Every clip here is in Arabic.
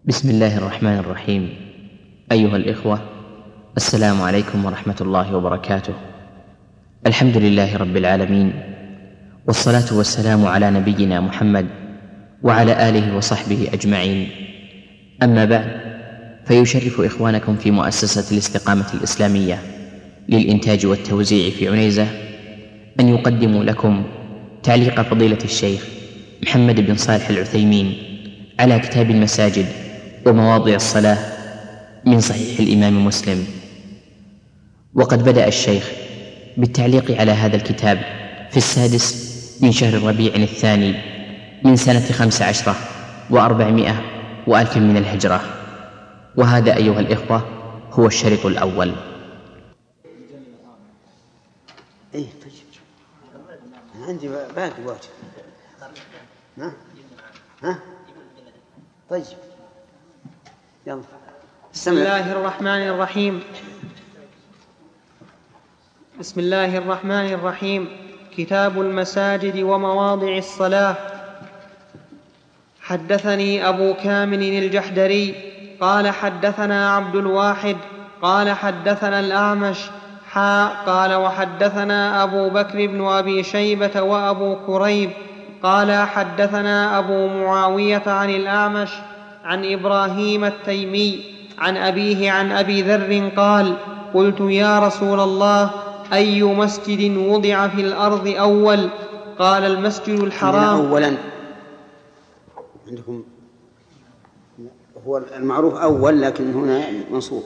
بسم الله الرحمن الرحيم. أيها الإخوة، السلام عليكم ورحمة الله وبركاته. الحمد لله رب العالمين، والصلاة والسلام على نبينا محمد وعلى آله وصحبه أجمعين. أما بعد، فيشرف إخوانكم في مؤسسة الاستقامة الإسلامية للإنتاج والتوزيع في عنيزة أن يقدموا لكم تعليق فضيلة الشيخ محمد بن صالح العثيمين على كتاب المساجد ومواضع الصلاة من صحيح الإمام مسلم. وقد بدأ الشيخ بالتعليق على هذا الكتاب في 6 من شهر الربيع الثاني من سنة 15 و400 وألف من الهجرة. وهذا أيها الإخوة هو الشريط الأول. طيب عندي باقي واجب. طيب يلا. بسم الله الرحمن الرحيم. بسم الله الرحمن الرحيم. كتاب المساجد ومواضع الصلاة. حدثني أبو كامل الجحدري قال حدثنا عبد الواحد قال حدثنا الأعمش قال وحدثنا أبو بكر بن أبي شيبة وأبو كريب قال حدثنا أبو معاوية عن الأعمش عن إبراهيم التيمي عن أبيه عن أبي ذر قال: قلت يا رسول الله، أي مسجد وضع في الأرض أول؟ قال: المسجد الحرام. أولا عندكم هو المعروف أول، لكن هنا منصوبة.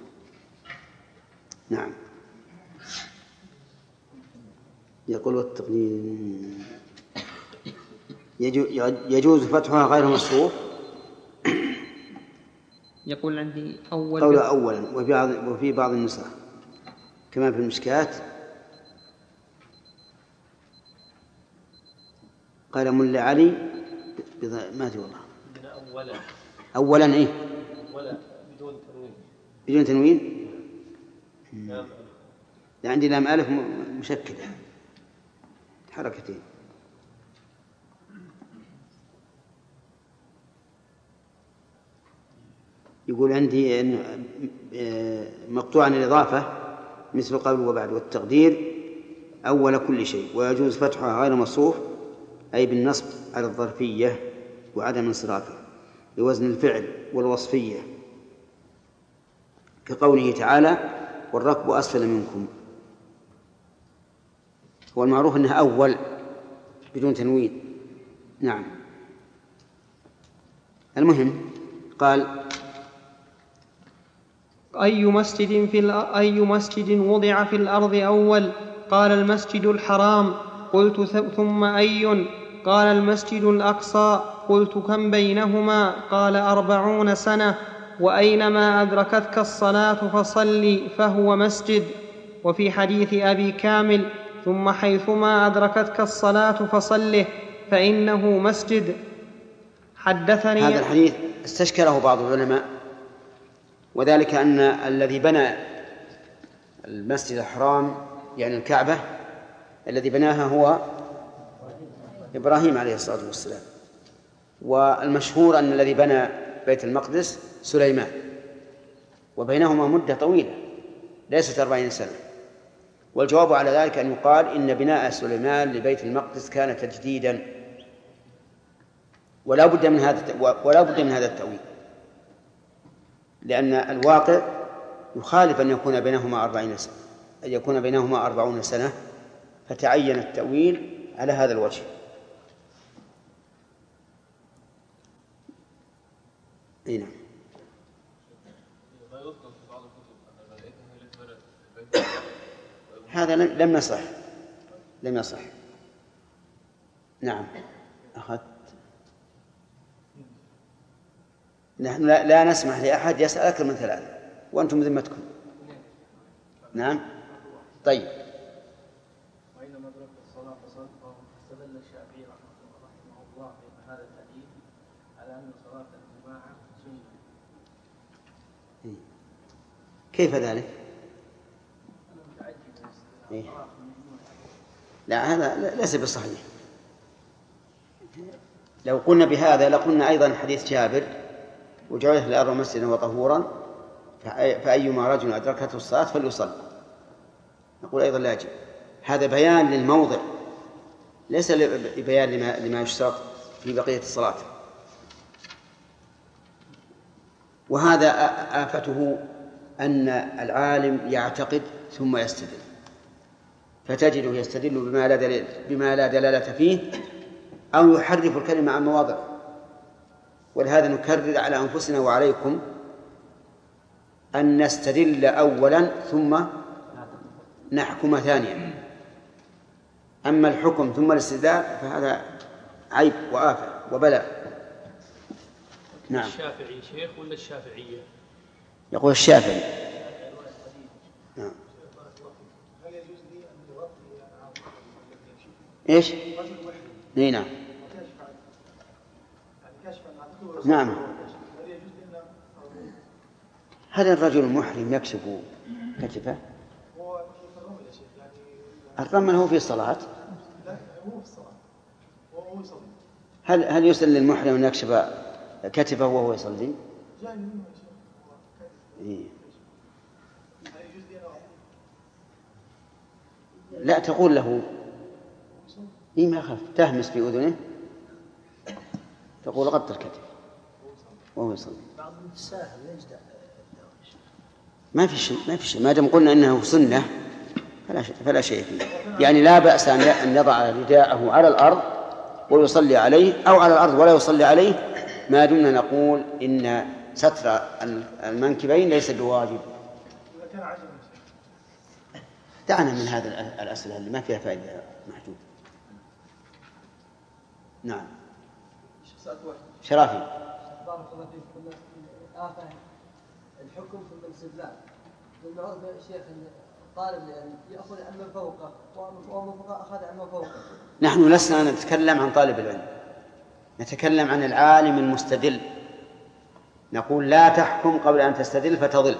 نعم. يقول التقدير يجوز فتحها غير مصروف. يقول عندي أول قول أولا، وفي بعض النسخ كما في المشكات قال ملا علي ما أدري والله. أولا إيه؟ أولا بدون تنوين. عندي لام ألف مشكلة حركتين. يقول عندي إن مقطوعا الإضافة مثل قبل وبعد، والتقدير أول كل شيء، ويجوز فتحها غير مصروف أي بالنصب على الظرفية وعدم انصرافه لوزن الفعل والوصفية، كقوله تعالى: والركب أسفل منكم. هو المعروف أنها أول بدون تنوين. نعم. المهم قال: أي مسجد وضع في الأرض أول؟ قال: المسجد الحرام. قلت: ثم أي؟ قال: المسجد الأقصى. قلت: كم بينهما؟ قال: 40 سنة. وأينما أدركتك الصلاة فصل فهو مسجد. وفي حديث أبي كامل: ثم حيثما أدركتك الصلاة فصله فإنه مسجد. حدثني. هذا الحديث استشكله بعض العلماء، وذلك أن الذي بنى المسجد الحرام يعني الكعبة الذي بناها هو إبراهيم عليه الصلاة والسلام، والمشهور أن الذي بنى بيت المقدس سليمان، وبينهما مدة طويلة ليست 40 سنة. والجواب على ذلك أن يقال إن بناء سليمان لبيت المقدس كان تجديدا، ولا بد من هذا التأويل، لأن الواقع يخالف أن يكون بينهما 40 سنة، أن يكون بينهما 40 سنة، فتعين التأويل على هذا الوجه. نعم. هذا لم يصح. نعم. أخذت. نحن لا نسمح لأحد يسأل أكثر من 3، وأنتم ذمتكم. نعم. طيب. وإنما أدركت الصلاة فاستدل الشافعي رحمه الله في هذا الحديث على أن صلاة الجماعة سنة. كيف ذلك؟ لا، هذا ليس بصحيح. لو قلنا بهذا لقلنا أيضا حديث جابر وجعلت الأرض مسجدا وطهورا فأيما رجل أدركته الصلاة فليصلي. نقول أيضا لا يجب. هذا بيان للموضع ليس بيان لما يشترط في بقية الصلاة. وهذا آفته أن العالم يعتقد ثم يستدل، فتجده يستدل بما لا دلالة فيه أو يحرف الكلمة عن مواضعه. ولهذا نكرر على أنفسنا وعليكم أن نستدل أولا ثم نحكم ثانيا. أما الحكم ثم الاستدلال فهذا عيب وآفة وبلاء. نعم. الشافعي شيخ ولا الشافعية؟ يقول الشافعي. نعم. إيش؟ نعم. نعم. هل الرجل المحرم يكشف كتفه؟ الرمل هو في الصلاة. هل يسن للمحرم أن يكشف كتفه وهو يصلي؟ لا تقول له ما يخاف تهمس في أذنه تقول غطى الكتف وهو يصلي. ما في شيء ما دام قلنا أنه سنة فلا شيء فيه. يعني لا بأس أن يضع رداءه على الأرض ويصلي عليه أو على الأرض ولا يصلي عليه، ما دمنا نقول إن ستر المنكبين ليس بواجب. دعنا من هذا الأسئلة اللي ما فيها فائدة محدود. نعم. شرافي. بارك الله فيك. آفة الحكم ثم الاستدلال. لأنه الشيخ طالب يأخذ عما فوقه ومن فوقه أخذ عما فوقه. نحن لسنا نتكلم عن طالب العلم، نتكلم عن العالم المستدل. نقول لا تحكم قبل أن تستدل فتضل.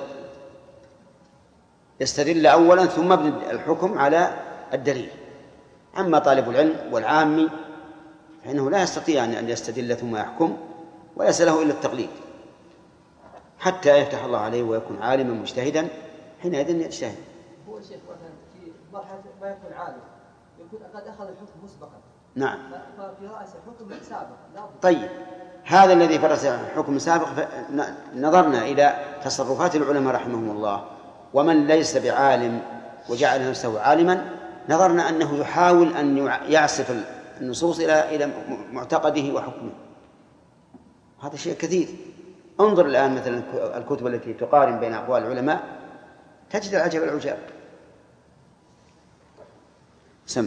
استدل أولا ثم ابن الحكم على الدليل. أما طالب العلم والعامي فإنه لا يستطيع أن يستدل ثم يحكم، وليس له إلا التقليد حتى يفتح الله عليه ويكون عالما مجتهدا، حينئذ يجتهد. هو شيخ مثلا في مرحلة ما يكون عالم يكون قد أخذ الحكم مسبقا. نعم. ففي رأس حكم سابق. طيب هذا الذي في رأس حكم سابق نظرنا إلى تصرفات العلماء رحمهم الله، ومن ليس بعالم وجعل نفسه عالما نظرنا أنه يحاول أن يعصف النصوص إلى معتقده وحكمه. هذا شيء كثير. انظر الآن مثلا الكتب التي تقارن بين أقوال العلماء تجد العجب العجاب. سم.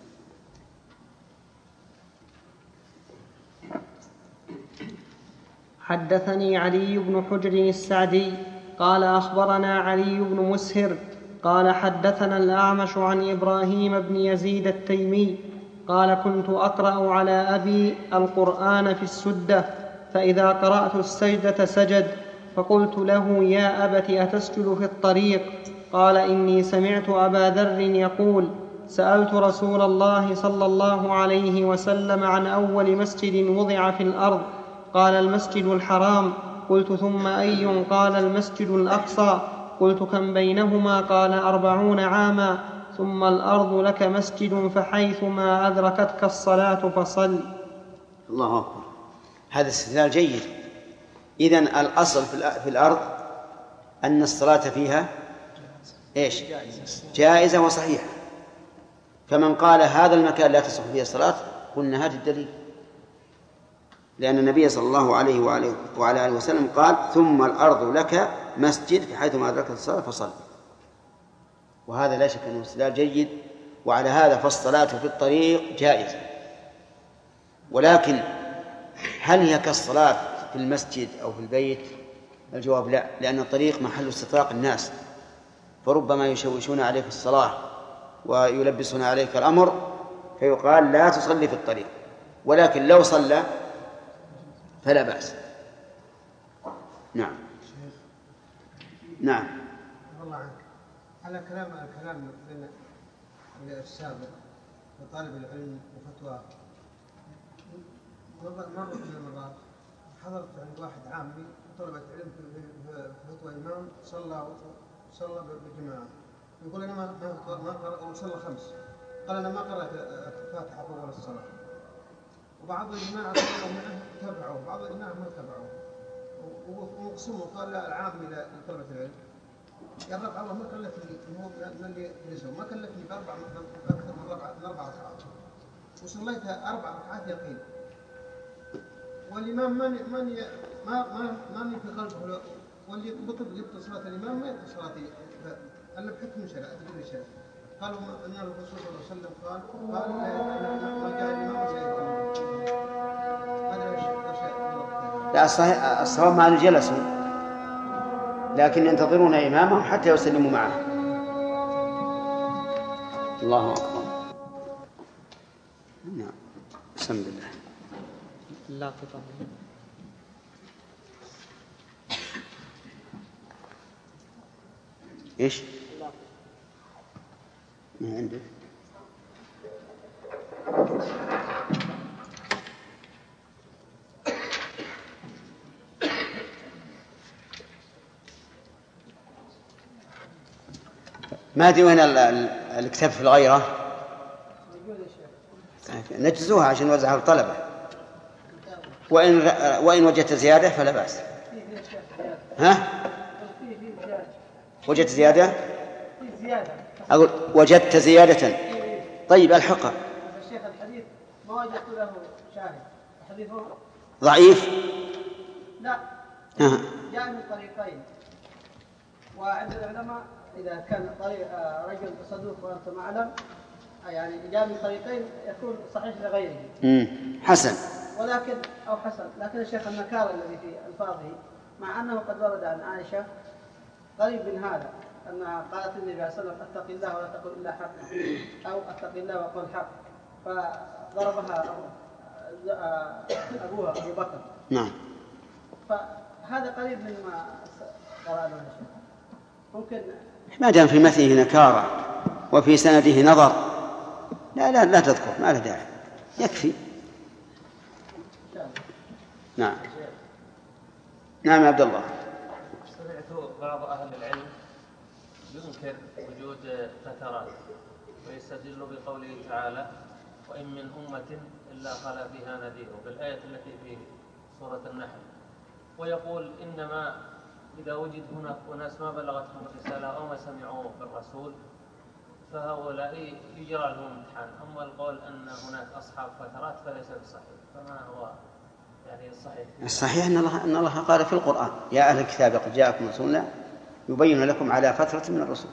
حدثني علي بن حجر السعدي قال أخبرنا علي بن مسهر قال حدثنا الأعمش عن إبراهيم بن يزيد التيمي قال كنت أقرأ على أبي القرآن في السدة، فإذا قرأت السجدة سجد، فقلت له يا أبت أتسجد في الطريق؟ قال إني سمعت أبا ذر يقول سألت رسول الله صلى الله عليه وسلم عن أول مسجد وضع في الأرض، قال المسجد الحرام. قلت ثم أي؟ قال المسجد الأقصى. قلت كم بينهما؟ قال 40 عاما. ثم الأرض لك مسجد فحيثما أدركتك الصلاة فصل. الله أكبر. هذا استدلال جيد. إذن الأصل في الأرض أن الصلاة فيها إيش؟ جائزة وصحيحة. فمن قال هذا المكان لا تصح فيه الصلاة قلنا هذا الدليل، لأن النبي صلى الله عليه وعلى آله وسلم قال ثم الأرض لك مسجد حيثما أدركت الصلاة فصل. وهذا لا شك أنه استدلال جيد. وعلى هذا فالصلاة في الطريق جائزة. ولكن هل هي كالصلاة في المسجد أو في البيت؟ الجواب لا، لأن الطريق محل استطراق الناس، فربما يشوشون عليك الصلاة ويلبسون عليك الأمر فيقال لا تصلي في الطريق. ولكن لو صلى فلا بأس. نعم. نعم. الله عنك. على الكلام السابق لطالب العلم وفتوى، مرة من المرات حضرت عند واحد عامي طلبة علم في فتوى إمام صلى بالجماعة، يقول أنا ما قرأ وصلى 5، قال أنا ما قرأت الفاتحة أول الصلاة. وبعض الجماعة تبعوه، بعض الجماعة ما تبعوه، وقسموا قال لا العام إلى طلبة العلم. يا رب الله ما كلفني من اللي يجلسوا، ما كلفني أكثر من 4 ركعات، وصليتها 4 ركعات يقين، والإمام ماني في قلبه، واللي يبطل صلاة الإمام ما يبطل صلاتي إلا بحكم شرع تدري شرع. قالوا أن الرسول صلى الله عليه وسلم قال ما جاء الإمام سيدنا. هذا شيء. لا الصواب مع جلسوا، لكن ينتظرون إمامهم حتى يسلموا معه. الله أكبر. نعم. بسم الله. لا قطع. إيش؟ ما عندك؟ ما أدري وين الكتاب في الغيرة، نجزوها عشان نوزعها للطلبة، وإن وجدت زيادة فلا بأس. ها؟ وجدت زيادة؟ أقول وجدت زيادة. طيب الحقها. الشيخ الحديث ما وجدت له شاهد، الحديث ضعيف؟ لا، جاء من طريقين، وعند العلماء إذا كان طريق رجل صدوق وأنت معلم يعني جاء من طريقين يكون صحيح لغيره. حسن. ولكن أو حسن، لكن الشيخ النكار الذي في ألفاظه مع أنه قد ورد عن عائشة قريب من هذا، أنها قالت النبي صلى الله عليه وسلم اتق الله ولا تقل إلا حق، أو اتق الله وقل حق، فضربها أبوها أبو بكر. نعم. فهذا قريب مما قرأنا الشيخ. ممكن ما دام في مثله نكارة وفي سنده نظر لا تذكر، ما له داعي، يكفي. نعم. نعم عبد الله. سمعت بعض أهل العلم ينكر وجود فترات ويستدل بقوله تعالى وإن من أمة إلا خلا فيها نذير، بالآية التي في سورة النحل، ويقول إنما إذا وجد هناك أناس ما بلغتهم الرسالة أو ما سمعوا بالرسول فهؤلاء يجرى لهم امتحان. أما القول أن هناك أصحاب فترات فليس بصحيح، فما هو يعني الصحيح؟ الصحيح أن الله قال في القرآن يا أهل الكتاب قد جاءكم رسولنا يبين لكم على فترة من الرسل.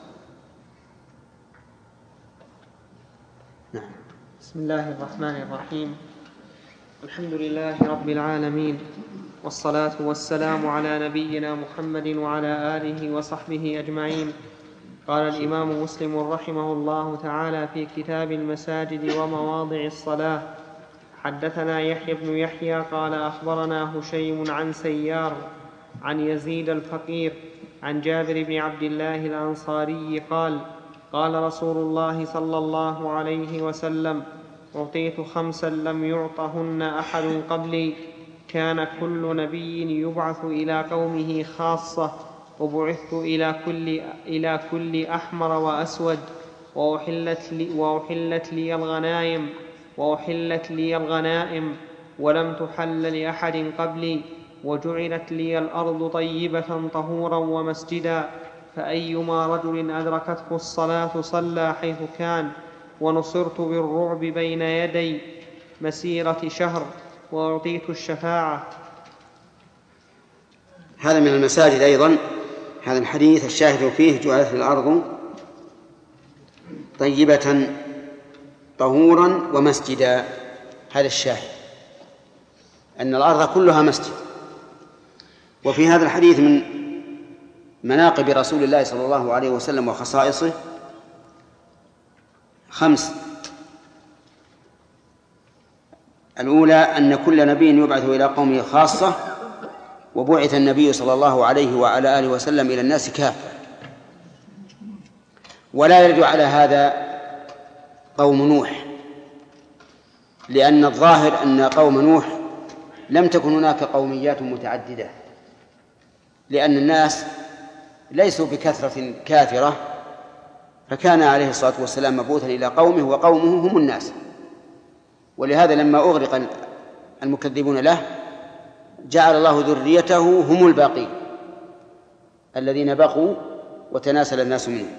نعم. بسم الله الرحمن الرحيم. الحمد لله رب العالمين، والصلاة والسلام على نبينا محمد وعلى آله وصحبه أجمعين. قال الإمام مسلم رحمه الله تعالى في كتاب المساجد ومواضع الصلاة: حدثنا يحيى بن يحيى قال أخبرنا هشيم عن سيار عن يزيد الفقير عن جابر بن عبد الله الأنصاري قال: قال رسول الله صلى الله عليه وسلم: أعطيت 5 لم يعطهن أحد قبلي، كان كل نبي يبعث إلى قومه خاصة، وبعثت إلى كل أحمر وأسود، وأحلت لي الغنائم ولم تحل لأحد قبلي، وجعلت لي الأرض طيبة طهورا ومسجدا، فأيما رجل أدركته الصلاة صلى حيث كان، ونصرت بالرعب بين يدي مسيرة شهر، وأعطيت الشفاعة. هذا من المساجد أيضا، هذا الحديث الشاهد فيه جعلت الأرض طيبة طهورا ومسجدا، هذا الشاهد أن الأرض كلها مسجد. وفي هذا الحديث من مناقب رسول الله صلى الله عليه وسلم وخصائصه 5. الأولى أن كل نبي يبعث إلى قومه خاصة، وبعث النبي صلى الله عليه وعلى آله وسلم إلى الناس كافة. ولا يرد على هذا قوم نوح، لأن الظاهر أن قوم نوح لم تكن هناك قوميات متعددة، لأن الناس ليسوا بكثرة كافرة، فكان عليه الصلاة والسلام مبعوثا إلى قومه وقومه هم الناس. ولهذا لما أغرق المكذبون له جعل الله ذريته هم الباقين الذين بقوا وتناسل الناس منهم.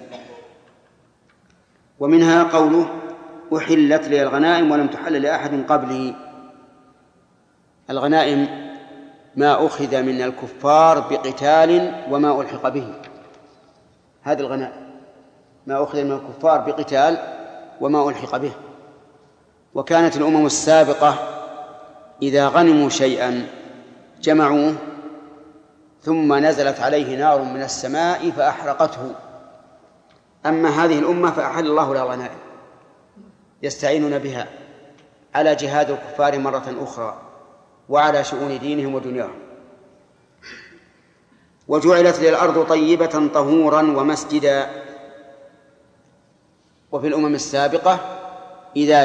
ومنها قوله أحلت لي الغنائم ولم تحل لأحد قبلي. الغنائم ما أخذ من الكفار بقتال وما ألحق به، هذه الغنائم ما أخذ من الكفار بقتال وما ألحق به. وكانت الأمم السابقة إذا غنموا شيئا جمعوه ثم نزلت عليه نار من السماء فأحرقته. أما هذه الأمة فأحل الله لها الغنائم يستعينون بها على جهاد الكفار مرة أخرى وعلى شؤون دينهم ودنياهم. وجعلت للأرض طيبة طهورا ومسجدا. وفي الأمم السابقة إذا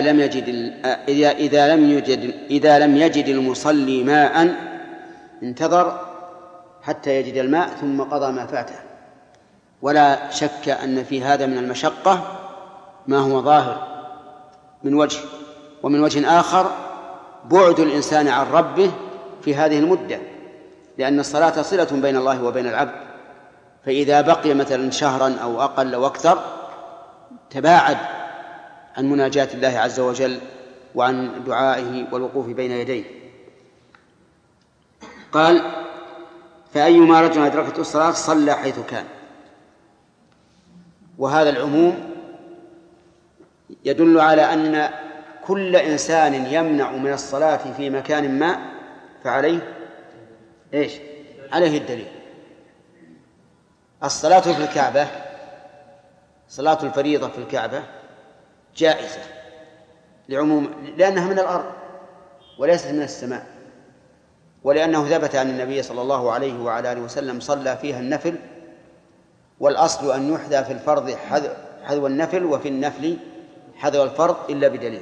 لم يجد المصلي ماء انتظر حتى يجد الماء ثم قضى ما فاته. ولا شك أن في هذا من المشقة ما هو ظاهر من وجه، ومن وجه آخر بعد الإنسان عن ربه في هذه المدة، لأن الصلاة صلة بين الله وبين العبد، فإذا بقي مثلا شهرا أو أقل أو أكثر تباعد عن مناجاة الله عز وجل وعن دعائه والوقوف بين يديه. قال فأيما رجل أدركته الصلاة صلى حيث كان. وهذا العموم يدل على أن كل إنسان يمنع من الصلاة في مكان ما فعليه إيش؟ عليه الدليل. الصلاة في الكعبة، صلاة الفريضة في الكعبة جائزة لعموم، لأنها من الأرض وليست من السماء، ولأنه ثبت عن النبي صلى الله عليه وعلى آله وسلم صلى فيها النفل، والأصل أن يحذى في الفرض حذو النفل وفي النفل حذو الفرض إلا بدليل.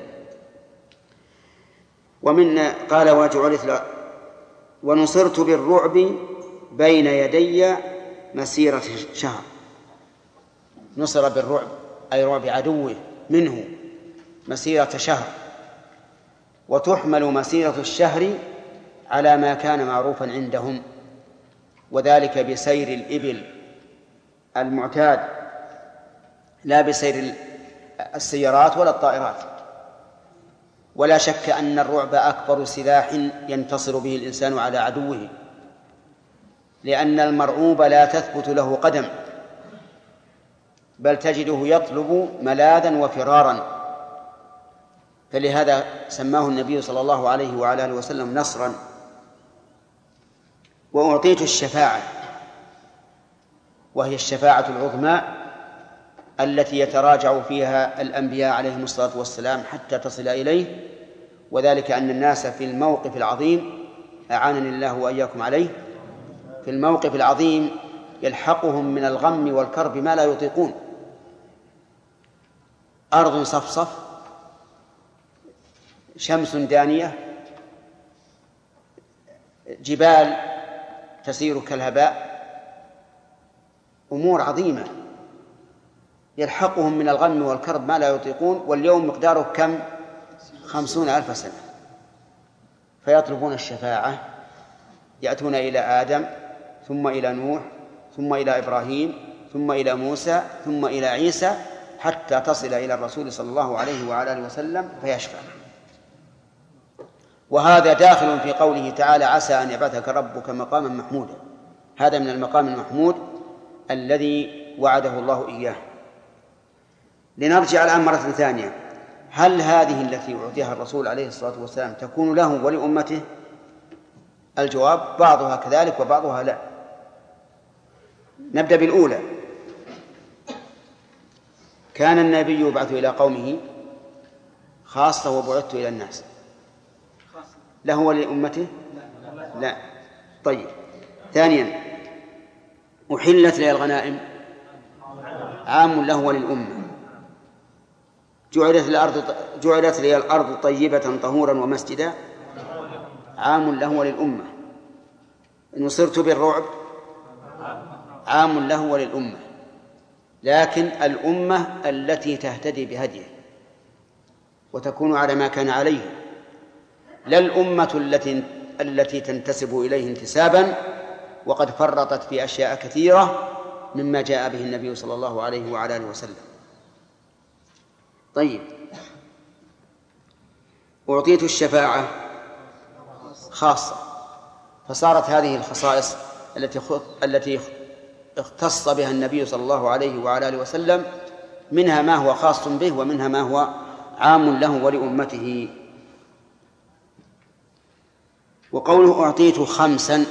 ومن قال وجعلت ونصرت بالرعب بين يدي مسيرة شهر. نصر بالرعب أي رعب عدوه منه مسيرة شهر. وتحمل مسيرة الشهر على ما كان معروفا عندهم، وذلك بسير الإبل المعتاد لا بسير السيارات ولا الطائرات. ولا شك أن الرعب أكبر سلاح ينتصر به الإنسان على عدوه، لأن المرعوب لا تثبت له قدم، بل تجده يطلب ملاذا وفرارا. فلهذا سماه النبي صلى الله عليه وعلى آله وسلم نصرا. وأعطيت الشفاعة، وهي الشفاعة العظمى التي يتراجع فيها الأنبياء عليهم الصلاة والسلام حتى تصل إليه، وذلك أن الناس في الموقف العظيم أعانني الله وإياكم عليه، في الموقف العظيم يلحقهم من الغم والكرب ما لا يطيقون. أرض صفصف، شمس دانية، جبال تسير كالهباء، أمور عظيمة يلحقهم من الغم والكرب ما لا يطيقون. واليوم مقداره كم؟ 50,000 سنة. فيطلبون الشفاعة، يأتون إلى آدم ثم إلى نوح ثم إلى إبراهيم ثم إلى موسى ثم إلى عيسى حتى تصل إلى الرسول صلى الله عليه وعلى آله وسلم فيشفع. وهذا داخل في قوله تعالى عسى أن يبعثك ربك مقاما محمودا. هذا من المقام المحمود الذي وعده الله إياه. لنرجع الآن مرة ثانية، هل هذه التي أعطيها الرسول عليه الصلاة والسلام تكون له ولأمته؟ الجواب بعضها كذلك وبعضها لا. نبدأ بالأولى. كان النبي يبعث إلى قومه خاصة وبعثت إلى الناس، له ولأمته؟ لا. طيب، ثانيا أحلت لي الغنائم، عام له وللأمة. جعلت لي الأرض طيبة طهورا ومسجدا، عام له وللأمة. نصرت بالرعب، عام له وللأمة، لكن الأمة التي تهتدي بهديه وتكون على ما كان عليه، لا الأمة التي تنتسب إليه انتسابا وقد فرطت في أشياء كثيرة مما جاء به النبي صلى الله عليه وعلى آله وسلم. طيب، أعطيت الشفاعة خاصة، فصارت هذه الخصائص التي اختص بها النبي صلى الله عليه وعلى آله وسلم، منها ما هو خاص به ومنها ما هو عام له ولأمته. وقوله أعطيت 5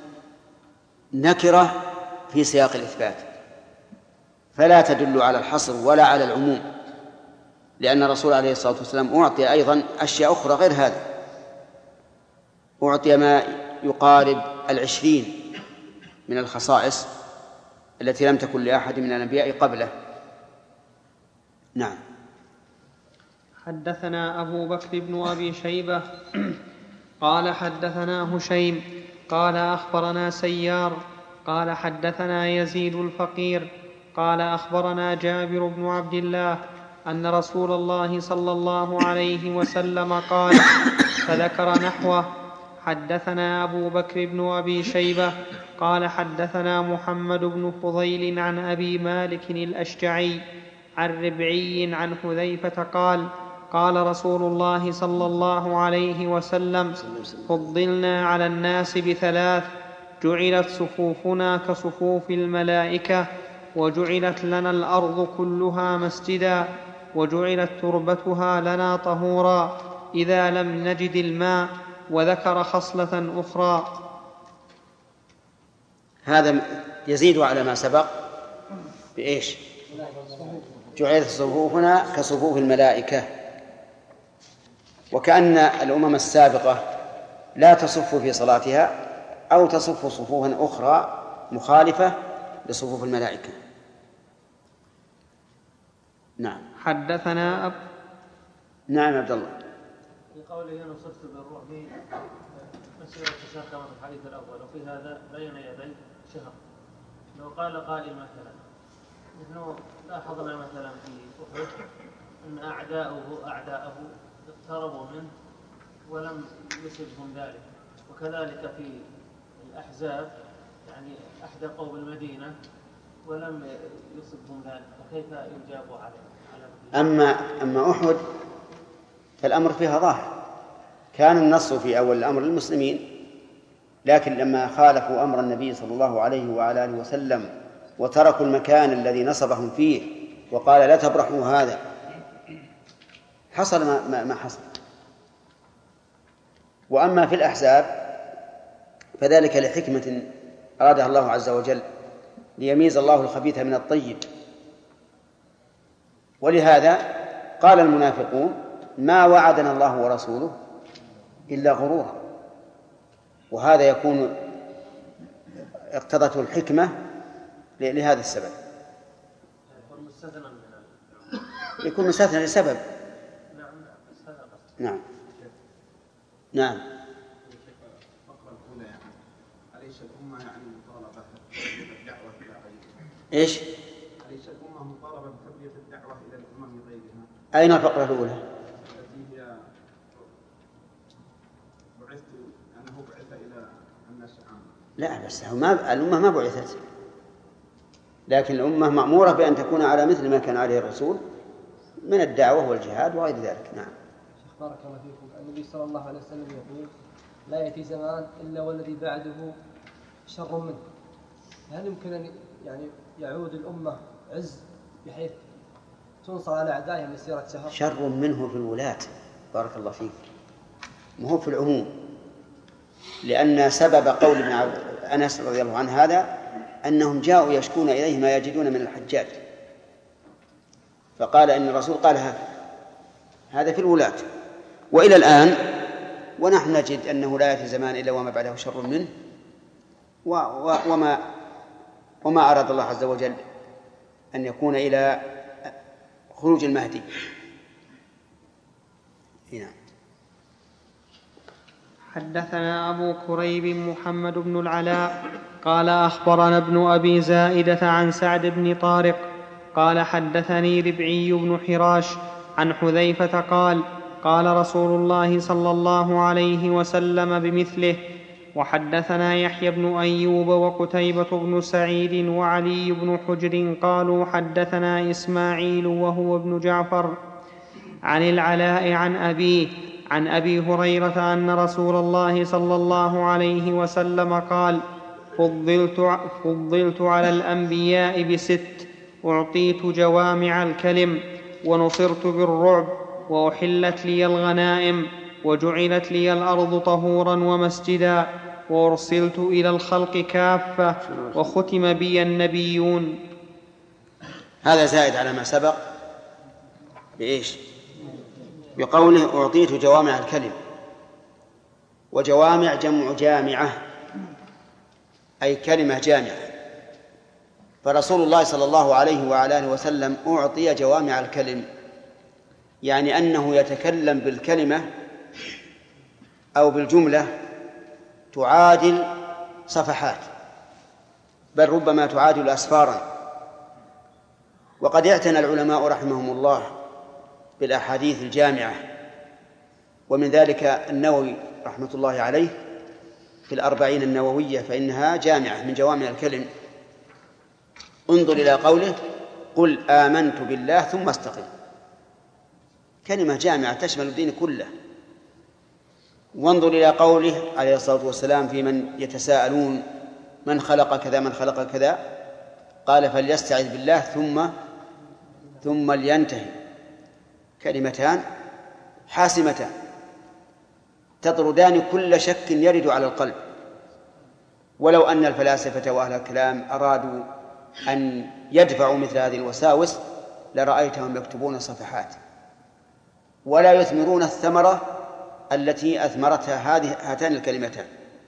نكرة في سياق الإثبات، فلا تدل على الحصر ولا على العموم، لأن الرسول عليه الصلاة والسلام أعطي أيضا أشياء أخرى غير هذا، أعطي ما يقارب 20 من الخصائص التي لم تكن لأحد من الأنبياء قبله. نعم. حدثنا أبو بكر بن أبي شيبة قال حدثنا هشيم قال أخبرنا سيار قال حدثنا يزيد الفقير قال أخبرنا جابر بن عبد الله أن رسول الله صلى الله عليه وسلم قال، فذكر نحوه. حدثنا أبو بكر بن أبي شيبة قال حدثنا محمد بن فضيل عن أبي مالك الأشجعي عن ربعي عن حذيفة قال قال رسول الله صلى الله عليه وسلم: فضلنا على الناس ب3: جعلت صفوفنا كصفوف الملائكة، وجعلت لنا الأرض كلها مسجدا، وجعلت تربتها لنا طهورا إذا لم نجد الماء. وذكر خصلة أخرى. هذا يزيد على ما سبق بإيش؟ جعلت صفوفنا كصفوف الملائكة، وكأن الأمم السابقة لا تصف في صلاتها أو تصف صفوفا أخرى مخالفة لصفوف الملائكة. نعم. حدثنا نعم عبد الله. في قوله نصرت بالروح مسيرة شهر كما في الحديث الأول، وفي هذا بين يدي شهر. لو قال قائل مثلا: نحن لاحظنا مثلا في أحد أن أعداءه اقتربوا منه ولم يصبهم ذلك، وكذلك في الأحزاب يعني أحدقوا بالمدينة ولم يصبهم ذلك، فكيف يجاب عليه؟ أما أحد فالأمر فيها ظاهر، كان النص في أول الأمر للمسلمين، لكن لما خالفوا أمر النبي صلى الله عليه وعلى آله وسلم وتركوا المكان الذي نصبهم فيه وقال لا تبرحوا هذا، حصل ما حصل. وأما في الأحزاب فذلك لحكمة أرادها الله عز وجل، ليميز الله الخبيث من الطيب. ولهذا قال المنافقون: ما وعدنا الله ورسوله إلا غرورا. وهذا يكون اقتضته الحكمة لهذا السبب، يكون مستثنى لسبب. نعم. نعم. أليس الأمة يعني مطالبة بالدعوة إلى غيرها؟ إيش؟ أليس الأمة مطالبة بحرية الدعوة إلى الأمم غيرها؟ أين الفقرة الأولى؟ التي هي بعثت أنه بعث إلى الناس عامة. لا، بس الأمة ما بعثت، لكن الأمة مأمورة بأن تكون على مثل ما كان عليه الرسول من الدعوة والجهاد وغير ذلك. نعم. شيخ بارك الله فيكم. النبي صلى الله عليه وسلم يقول: لا يأتي زمان إلا والذي بعده شر منه. هل يمكن أن يعني يعود الأمة عز بحيث تنصر على أعدائها مسيرة شهر؟ شر منه في الولاة. بارك الله فيك. ما هو في العموم، لأن سبب قول ابن أنس رضي الله عنه هذا أنهم جاءوا يشكون إليه ما يجدون من الحجاج، فقال إن الرسول قال هذا في الولاة. وإلى الآن ونحن نجد أنه لا يأتي زمان إلا وما بعده شر منه، وما أراد الله عز وجل أن يكون إلى خروج المهدي. هنا. حدثنا أبو كريب محمد بن العلاء قال أخبرنا ابن أبي زائدة عن سعد بن طارق قال حدثني ربعي بن حراش عن حذيفة قال قال رسول الله صلى الله عليه وسلم بمثله. وحدثنا يحيى بن أيوب وقتيبة بن سعيد وعلي بن حجر قالوا حدثنا إسماعيل وهو ابن جعفر عن العلاء عن أبيه عن أبي هريرة أن رسول الله صلى الله عليه وسلم قال فضلت على الأنبياء بست: أعطيت جوامع الكلم، ونصرت بالرعب، وأحلت لي الغنائم، وجعلت لي الأرض طهورا ومسجدا، وأرسلت إلى الخلق كافة، وختم بي النبيون. هذا زائد على ما سبق بإيش؟ بقوله أعطيت جوامع الكلم. وجوامع جمع جامعة، أي كلمة جامعة. فرسول الله صلى الله عليه وعلى آله وسلم أعطي جوامع الكلم، يعني أنه يتكلم بالكلمة أو بالجملة تعادل صفحات، بل ربما تعادل أسفارا. وقد اعتنى العلماء رحمهم الله بالأحاديث الجامعة، ومن ذلك النووي رحمة الله عليه في الأربعين النووية، فإنها جامعة من جوامع الكلم. انظر إلى قوله قل آمنت بالله ثم استقم، كلمة جامعة تشمل الدين كله. وانظر إلى قوله عليه الصلاة والسلام في من يتساءلون من خلق كذا من خلق كذا، قال فليستعذ بالله ثم لينتهي. كلمتان حاسمتان تطردان كل شك يرد على القلب. ولو أن الفلاسفة وأهل الكلام أرادوا أن يدفعوا مثل هذه الوساوس لرأيتهم يكتبون صفحات ولا يثمرون الثمرة التي أثمرتها هاتان الكلمتان.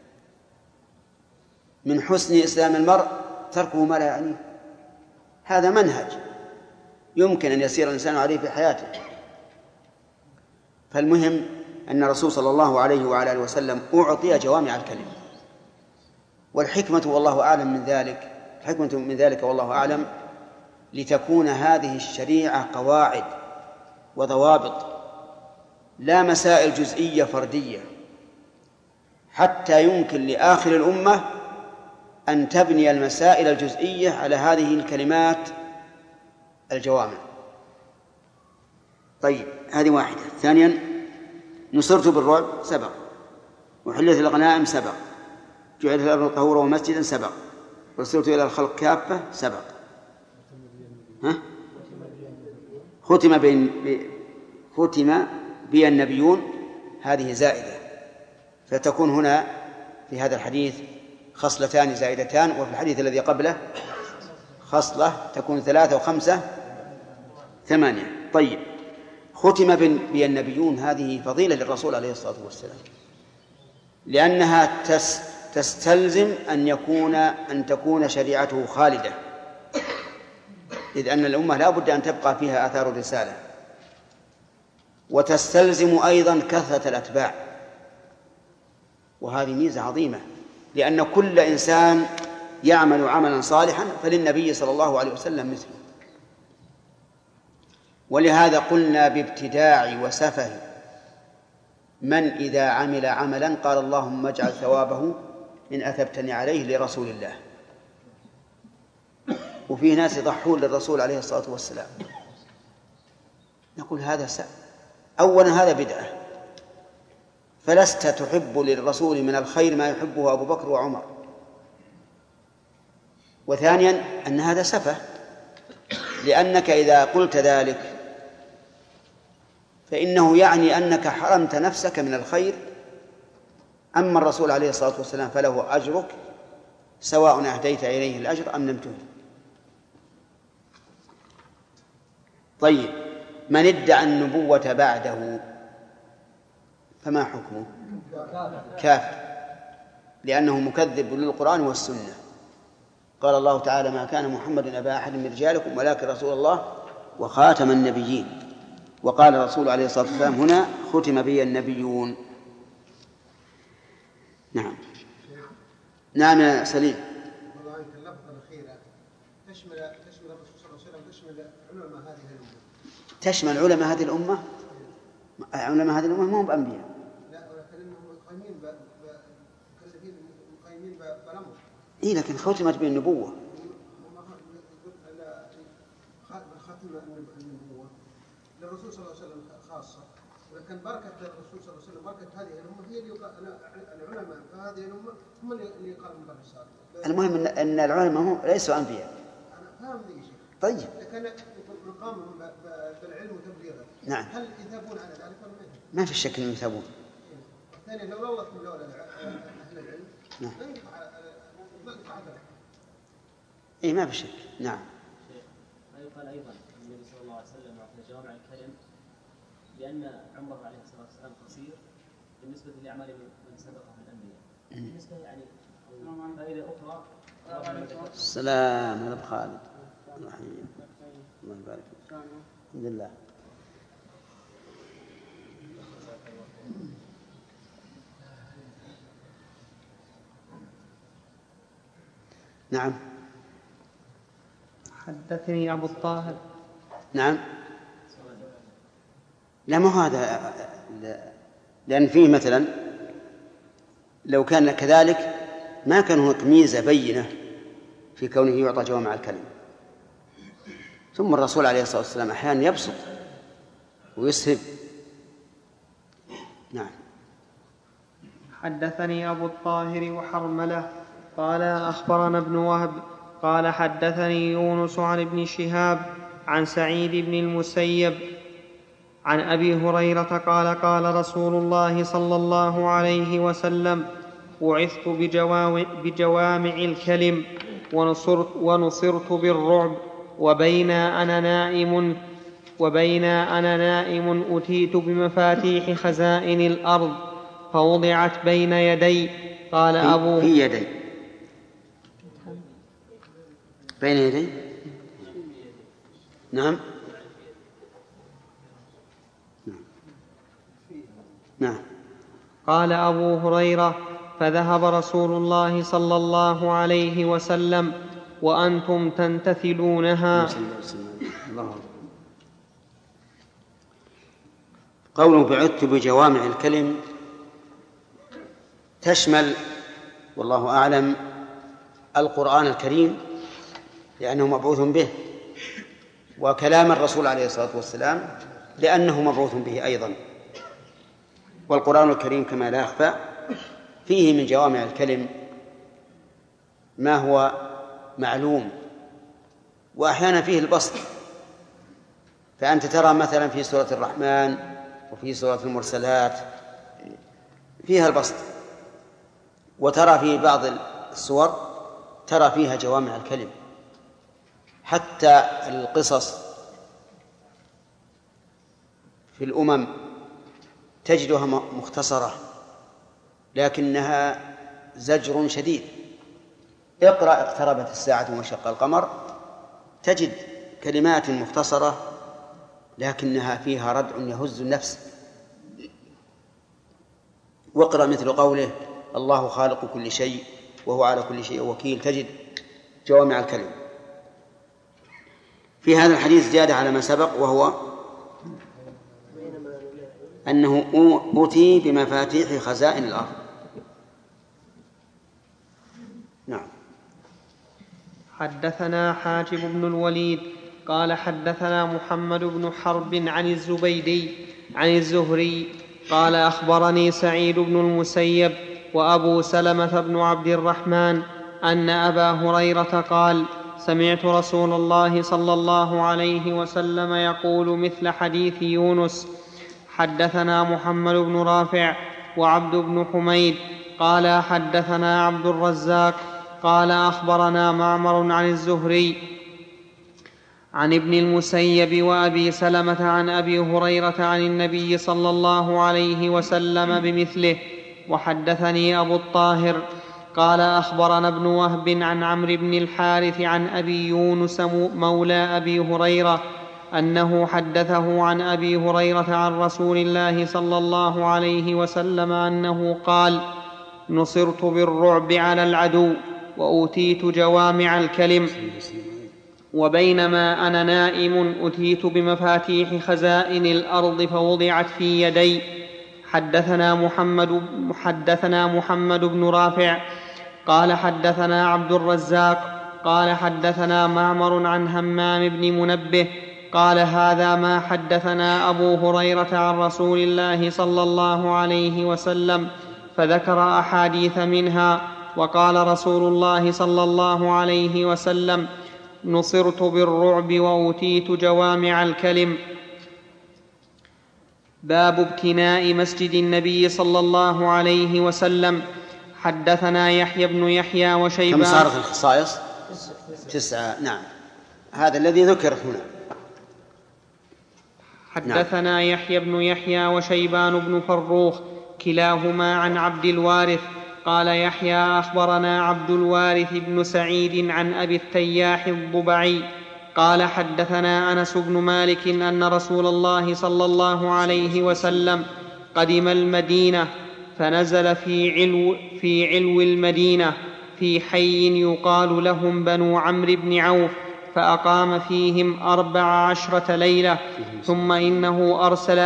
من حسن إسلام المرء تركه ما لا يعنيه. هذا منهج يمكن أن يسير الإنسان عليه في حياته. فالمهم أن الرسول صلى الله عليه وعلى آله وسلم أعطي جوامع الكلم. والحكمة والله أعلم من ذلك، الحكمة من ذلك والله أعلم، لتكون هذه الشريعة قواعد وضوابط، لا مسائل جزئية فردية، حتى يمكن لآخر الأمة أن تبني المسائل الجزئية على هذه الكلمات الجوامع. طيب، هذه واحدة. ثانيا، نصرت بالرعب سبق، وحلت الغنائم سبق، جعلت الأرض طهورا ومسجدا سبق، ورسلت إلى الخلق كافة سبق. ختم بي النبيون، هذه زائدة، فتكون هنا في هذا الحديث خصلتان زائدتان، وفي الحديث الذي قبله خصلة، تكون 3 و5 8. طيب، ختم بي النبيون هذه فضيلة للرسول عليه الصلاة والسلام، لأنها تستلزم أن تكون شريعته خالدة، إذ أن الأمة لا بد أن تبقى فيها آثار الرسالة، وتستلزم أيضا كثرة الأتباع. وهذه ميزة عظيمة، لأن كل إنسان يعمل عملا صالحا فللنبي صلى الله عليه وسلم مثله. ولهذا قلنا بابتداع وسفه من إذا عمل عملا قال اللهم اجعل ثوابه إن أثبتني عليه لرسول الله. وفي ناس يضحون للرسول عليه الصلاة والسلام، نقول هذا أولا هذا بدعة، فلست تحب للرسول من الخير ما يحبه أبو بكر وعمر. وثانيا أن هذا سفه، لأنك إذا قلت ذلك فإنه يعني أنك حرمت نفسك من الخير. أما الرسول عليه الصلاة والسلام فله أجرك سواء أهديت إليه الأجر أم لم تهد. طيب، من ادعى النبوة بعده فما حكمه؟ كافر، لأنه مكذب للقرآن والسنة. قال الله تعالى ما كان محمد أبا أحد من رجالكم ولكن رسول الله وخاتم النبيين. وقال الرسول عليه الصلاة والسلام هنا ختم بي النبيون. نعم. نعم يا سليم. والله أنت اللفظة الأخيرة تشمل الرسول صلى الله عليه وسلم، تشمل علماء هذه الأمة. تشمل علماء هذه الأمة؟ علماء هذه الأمة ما هم بأنبياء. لا، ولكن إنهم قائمين مقيمين بالأمر. إيه لكن ختمت بالنبوة. ختم النبوة للرسول صلى الله عليه وسلم خاصة، ولكن بركة الرسول صلى الله عليه وسلم، بركة هذه الأمة هي اللي العلماء هذه الأمة هم اللي قالوا بالرسالة. المهم أن العلماء هم ليسوا أنبياء. أنا فاهم ذي شيء. طيب. لكن مقامهم بالعلم وتبليغه. نعم. هل يثابون على ذلك ولا ما يثابون؟ ما في شك أنهم يثابون. الثاني لو الله من لولا أهل العلم نعم. ما ينفع هذا. إيه ما في شك. نعم. قال أيضا النبي صلى الله عليه وسلم أعطى جوامع الكلم لأن عمره عليه الصلاة والسلام قصير بالنسبة لأعمال من سبقه من الأنبياء. بالنسبة يعني فائدة أخرى. السلام عليكم خالد. الرحيم. الله يبارك فيك. الحمد لله. نعم. حدثني أبو الطاهر. نعم. لا ما هذا، لأن فيه مثلا لو كان كذلك ما كان هناك ميزة بينة في كونه يعطى جوامع الكلم. ثم الرسول عليه الصلاة والسلام أحيانا يبسط ويسهب. نعم. حدثني أبو الطاهر وحرملة قال أخبرنا ابن وهب قال حدثني يونس عن ابن شهاب عن سعيد بن المسيب عن أبي هريرة قال قال رسول الله صلى الله عليه وسلم بعثت بجوامع الكلم ونصرت بالرعب وبين أنا نائم أتيت بمفاتيح خزائن الأرض فوضعت بين يدي. قال أبو في يدي بين يدي. نعم. نعم. قال أبو هريرة فذهب رسول الله صلى الله عليه وسلم وأنتم تنتثلونها. قوله بعثت بجوامع الكلم تشمل والله أعلم القرآن الكريم لأنه مبعوث به، وكلام الرسول عليه الصلاة والسلام لأنه مبعوث به أيضا. والقرآن الكريم كما لا يخفى فيه من جوامع الكلم ما هو معلوم، وأحيانا فيه البسط. فأنت ترى مثلا في سورة الرحمن وفي سورة المرسلات فيها البسط، وترى في بعض السور ترى فيها جوامع الكلم. حتى القصص في الأمم تجدها مختصرة لكنها زجر شديد. اقرأ اقتربت الساعة وانشق القمر، تجد كلمات مختصرة لكنها فيها ردع يهز النفس. واقرأ مثل قوله الله خالق كل شيء وهو على كل شيء وكيل، تجد جوامع الكلم. في هذا الحديث زيادة على ما سبق، وهو أنه أوتي بمفاتيح خزائن الأرض. نعم. حدثنا حاجب بن الوليد قال حدثنا محمد بن حرب عن الزبيدي عن الزهري قال أخبرني سعيد بن المسيب وأبو سلمة بن عبد الرحمن أن أبا هريرة قال سمعت رسول الله صلى الله عليه وسلم يقول مثل حديث يونس. حدثنا محمد بن رافع وعبد بن حميد قال حدثنا عبد الرزاق قال أخبرنا معمر عن الزهري عن ابن المسيب وأبي سلمة عن أبي هريرة عن النبي صلى الله عليه وسلم بمثله. وحدثني أبو الطاهر قال أخبرنا ابن وهب عن عمرو بن الحارث عن أبي يونس مولى أبي هريرة أنه حدثه عن أبي هريرة عن رسول الله صلى الله عليه وسلم أنه قال نصرت بالرعب على العدو وأوتيت جوامع الكلم. وبينما أنا نائم أتيت بمفاتيح خزائن الأرض فوضعت في يدي. حدثنا محمد بن رافع قال حدثنا عبد الرزاق قال حدثنا معمر عن همام بن منبه قال هذا ما حدثنا أبو هريرة عن رسول الله صلى الله عليه وسلم، فذكر أحاديث منها. وقال رسول الله صلى الله عليه وسلم: نصرت بالرعب وأوتيت جوامع الكلم. باب ابتناء مسجد النبي صلى الله عليه وسلم. حدثنا يحيى بن يحيى وشيبان. كم صارت الخصائص؟ 9. نعم، هذا الذي ذكر هنا. حدثنا يحيى بن يحيى وشيبان بن فروخ كلاهما عن عبد الوارث قال يحيى أخبرنا عبد الوارث بن سعيد عن أبي التياح الضبعي قال حدثنا أنس بن مالك أن رسول الله صلى الله عليه وسلم قدم المدينة فنزل في علو المدينة في حي يقال لهم بنو عمرو بن عوف، فأقام فيهم 14 ليلة، ثم إنه أرسل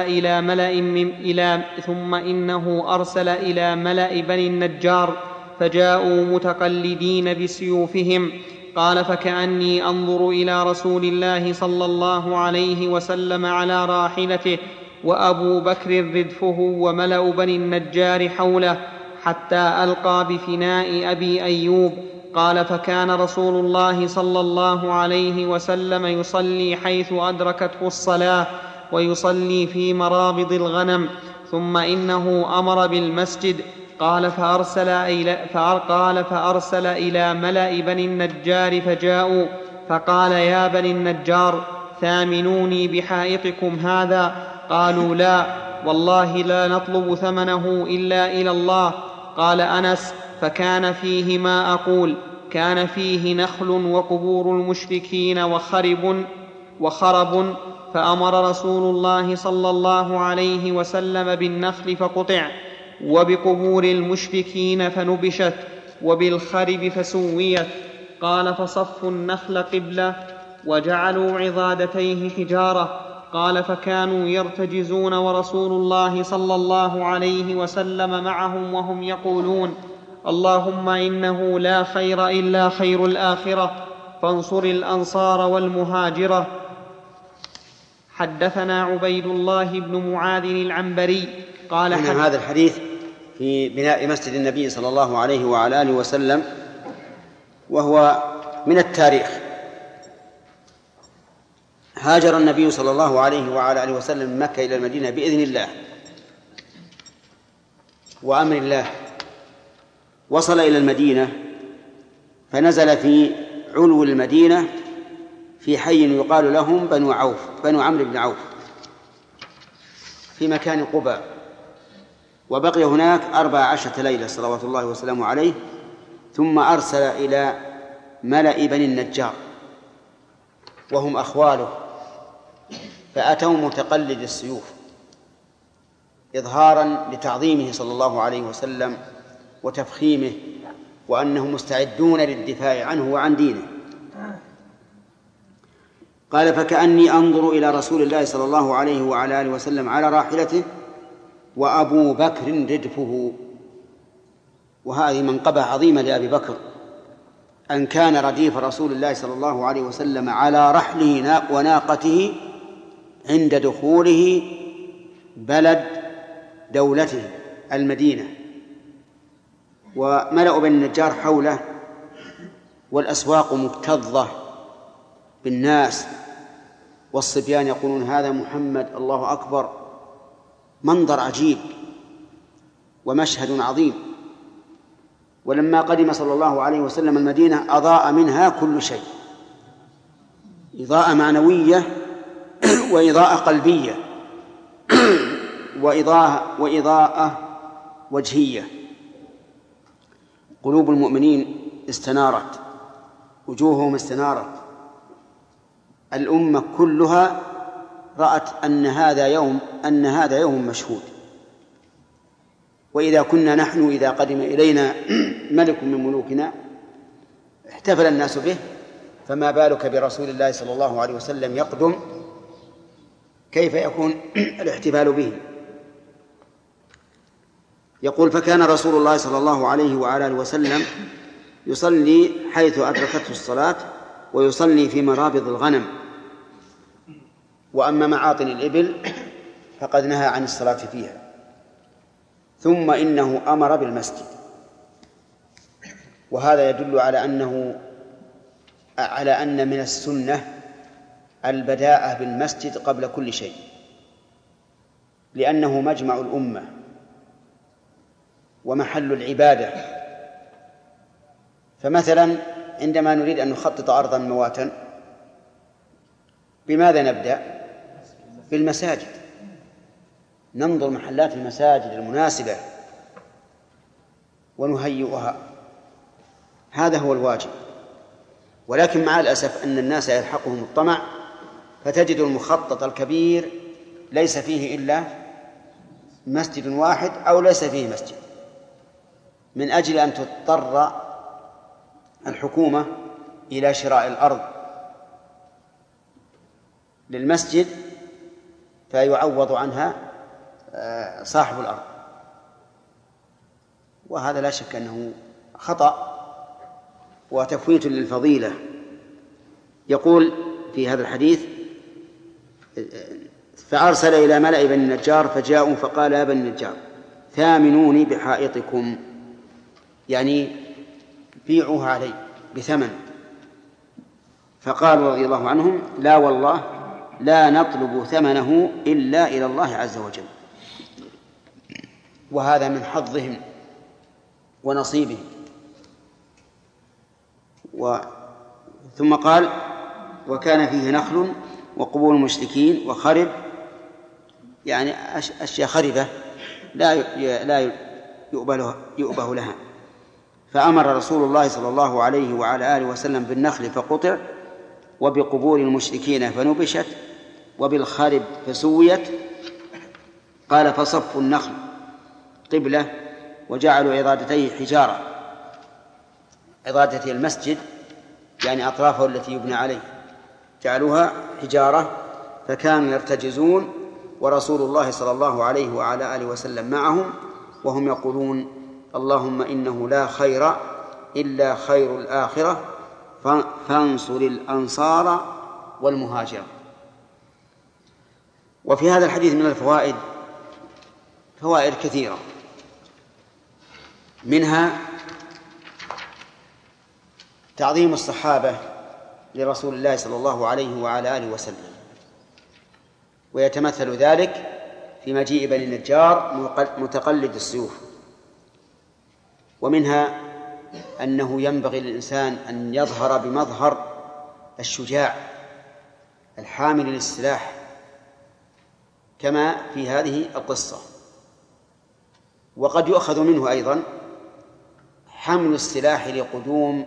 إلى ملأ بني النجار فجاءوا متقلدين بسيوفهم. قال فكأني أنظر إلى رسول الله صلى الله عليه وسلم على راحلته وأبو بكر ردفه وملأ بني النجار حوله حتى ألقى بفناء أبي أيوب. قال فكان رسول الله صلى الله عليه وسلم يصلي حيث أدركته الصلاة ويصلي في مرابض الغنم، ثم إنه أمر بالمسجد. قال فأرسل إلى ملأ بني النجار فجاءوا فقال يا بني النجار ثامنوني بحائطكم هذا. قالوا لا والله لا نطلب ثمنه إلا إلى الله. قال أنس فكان فيه ما أقول، كان فيه نخل وقبور المشركين وخرب، فأمر رسول الله صلى الله عليه وسلم بالنخل فقطع، وبقبور المشركين فنبشت، وبالخرب فسويت. قال فصفوا النخل قبلة وجعلوا عضادتيه حجارة. قال فكانوا يرتجزون ورسول الله صلى الله عليه وسلم معهم وهم يقولون اللهم إنه لا خير إلا خير الآخرة فانصر الأنصار والمهاجرة. حدثنا عبيد الله بن معاذ العنبري قال هذا الحديث في بناء مسجد النبي صلى الله عليه وعلى آله وسلم، وهو من التاريخ. هاجر النبي صلى الله عليه وعلى آله وسلم من مكة إلى المدينة بإذن الله وأمر الله. وصل إلى المدينة فنزل في علو المدينة في حي يقال لهم بنو عمرو بن عوف في مكان قباء، وبقي هناك 14 ليلة صلوات الله وسلامه عليه، ثم أرسل إلى ملأ بني النجار وهم أخواله، فأتوا متقلد السيوف إظهارا لتعظيمه صلى الله عليه وسلم وتفخيمه وأنهم مستعدون للدفاع عنه وعن دينه. قال فكأني أنظر إلى رسول الله صلى الله عليه وعلى آله وسلم على راحلته وأبو بكر ردفه. وهذه منقبة عظيمة لأبي بكر أن كان رديف رسول الله صلى الله عليه وسلم على رحله وناقته عند دخوله بلد دولته المدينة، وملأ بني النجار حوله، والأسواق مكتظة بالناس، والصبيان يقولون هذا محمد الله أكبر. منظر عجيب ومشهد عظيم. ولما قدم صلى الله عليه وسلم المدينة أضاء منها كل شيء، إضاءة معنوية وإضاءة قلبية وإضاءة وجهية. قلوب المؤمنين استنارت، وجوههم استنارت، الأمة كلها رأت أن هذا يوم مشهود. وإذا كنا نحن إذا قدم إلينا ملك من ملوكنا احتفل الناس به، فما بالك برسول الله صلى الله عليه وسلم يقدم، كيف يكون الاحتفال به؟ يقول: فكان رسول الله صلى الله عليه وعلى آله وسلم يصلي حيث أدركته الصلاة، ويصلي في مرابض الغنم، وأما معاطن الإبل فقد نهى عن الصلاة فيها. ثم إنه أمر بالمسجد، وهذا يدل على أن من السنة البداءة بالمسجد قبل كل شيء، لأنه مجمع الأمة ومحل العبادة. فمثلا عندما نريد أن نخطط أرضا مواتا بماذا نبدأ؟ بالمساجد، ننظر محلات المساجد المناسبة ونهيئها، هذا هو الواجب. ولكن مع الأسف أن الناس يلحقهم الطمع، فتجد المخطط الكبير ليس فيه إلا مسجد واحد أو ليس فيه مسجد، من أجل أن تضطر الحكومة إلى شراء الأرض للمسجد فيعوض عنها صاحب الأرض، وهذا لا شك أنه خطأ وتفويت للفضيلة. يقول في هذا الحديث: فأرسل إلى ملأ بني النجار فجاءوا فقال: يا بني النجار ثامنوني بحائطكم، يعني بيعوها علي بثمن. فقالوا رضي الله عنهم: لا والله لا نطلب ثمنه إلا إلى الله عز وجل. وهذا من حظهم ونصيبهم. ثم قال: وكان فيه نخل وقبور المشركين وخرب، يعني أشياء خربة لا يؤبه لها. فأمر رسول الله صلى الله عليه وعلى آله وسلم بالنخل فقطع، وبقبور المشركين فنبشت، وبالخرب فسويت. قال: فصفوا النخل قبلة، وجعلوا عضادتيه حجارة، عضادة المسجد يعني أطرافه التي يبنى عليه جعلوها حجارة، فكانوا يرتجزون ورسول الله صلى الله عليه وعلى آله وسلم معهم، وهم يقولون: اللهم إنه لا خير إلا خير الآخرة فانصر الأنصار والمهاجر. وفي هذا الحديث من الفوائد فوائد كثيرة، منها تعظيم الصحابة لرسول الله صلى الله عليه وعلى آله وسلم، ويتمثل ذلك في مجيء بني النجار متقلد السيوف. ومنها أنه ينبغي للإنسان أن يظهر بمظهر الشجاع الحامل للسلاح كما في هذه القصة. وقد يؤخذ منه أيضا حمل السلاح لقدوم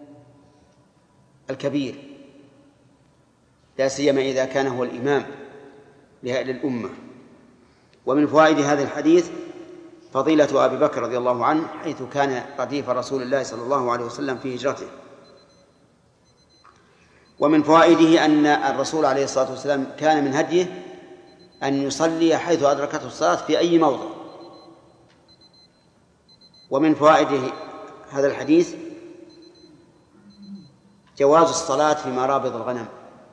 الكبير، لا سيما إذا كان هو الإمام للأمة. ومن فوائد هذا الحديث فضيلة أبي بكر رضي الله عنه، حيث كان رديف رسول الله صلى الله عليه وسلم في هجرته. ومن فوائده أن الرسول عليه الصلاة والسلام كان من هديه أن يصلي حيث أدركته الصلاة في أي موضع. ومن فوائد هذا الحديث جواز الصلاة في مرابض الغنم.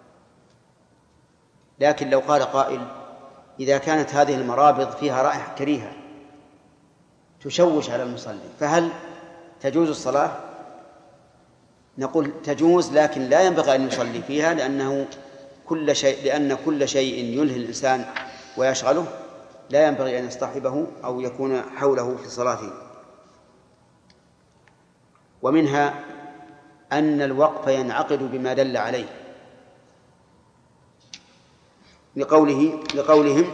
لكن لو قال قائل: إذا كانت هذه المرابض فيها رائحة كريهة تشوش على المصلي، فهل تجوز الصلاة؟ نقول تجوز، لكن لا ينبغي أن يصلي فيها، لأن كل شيء يلهي الإنسان ويشغله لا ينبغي أن يصطحبه أو يكون حوله في صلاته. ومنها أن الوقف ينعقد بما دل عليه، لقولهم: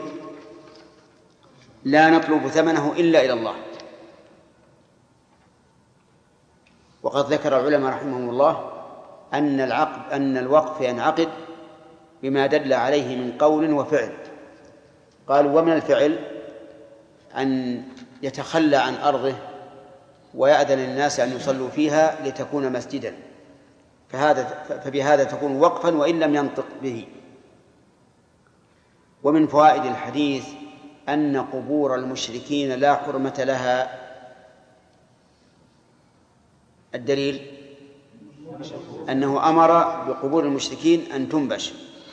لا نطلب ثمنه إلا إلى الله. وقد ذكر العلماء رحمهم الله أن الوقف ينعقد بما دل عليه من قول وفعل. قالوا: ومن الفعل أن يتخلى عن أرضه ويأذن الناس أن يصلوا فيها لتكون مسجدا، فبهذا تكون وقفا وإن لم ينطق به. ومن فوائد الحديث أن قبور المشركين لا حرمة لها. الدليل أنه أمر بقبور المشركين أن تنبش.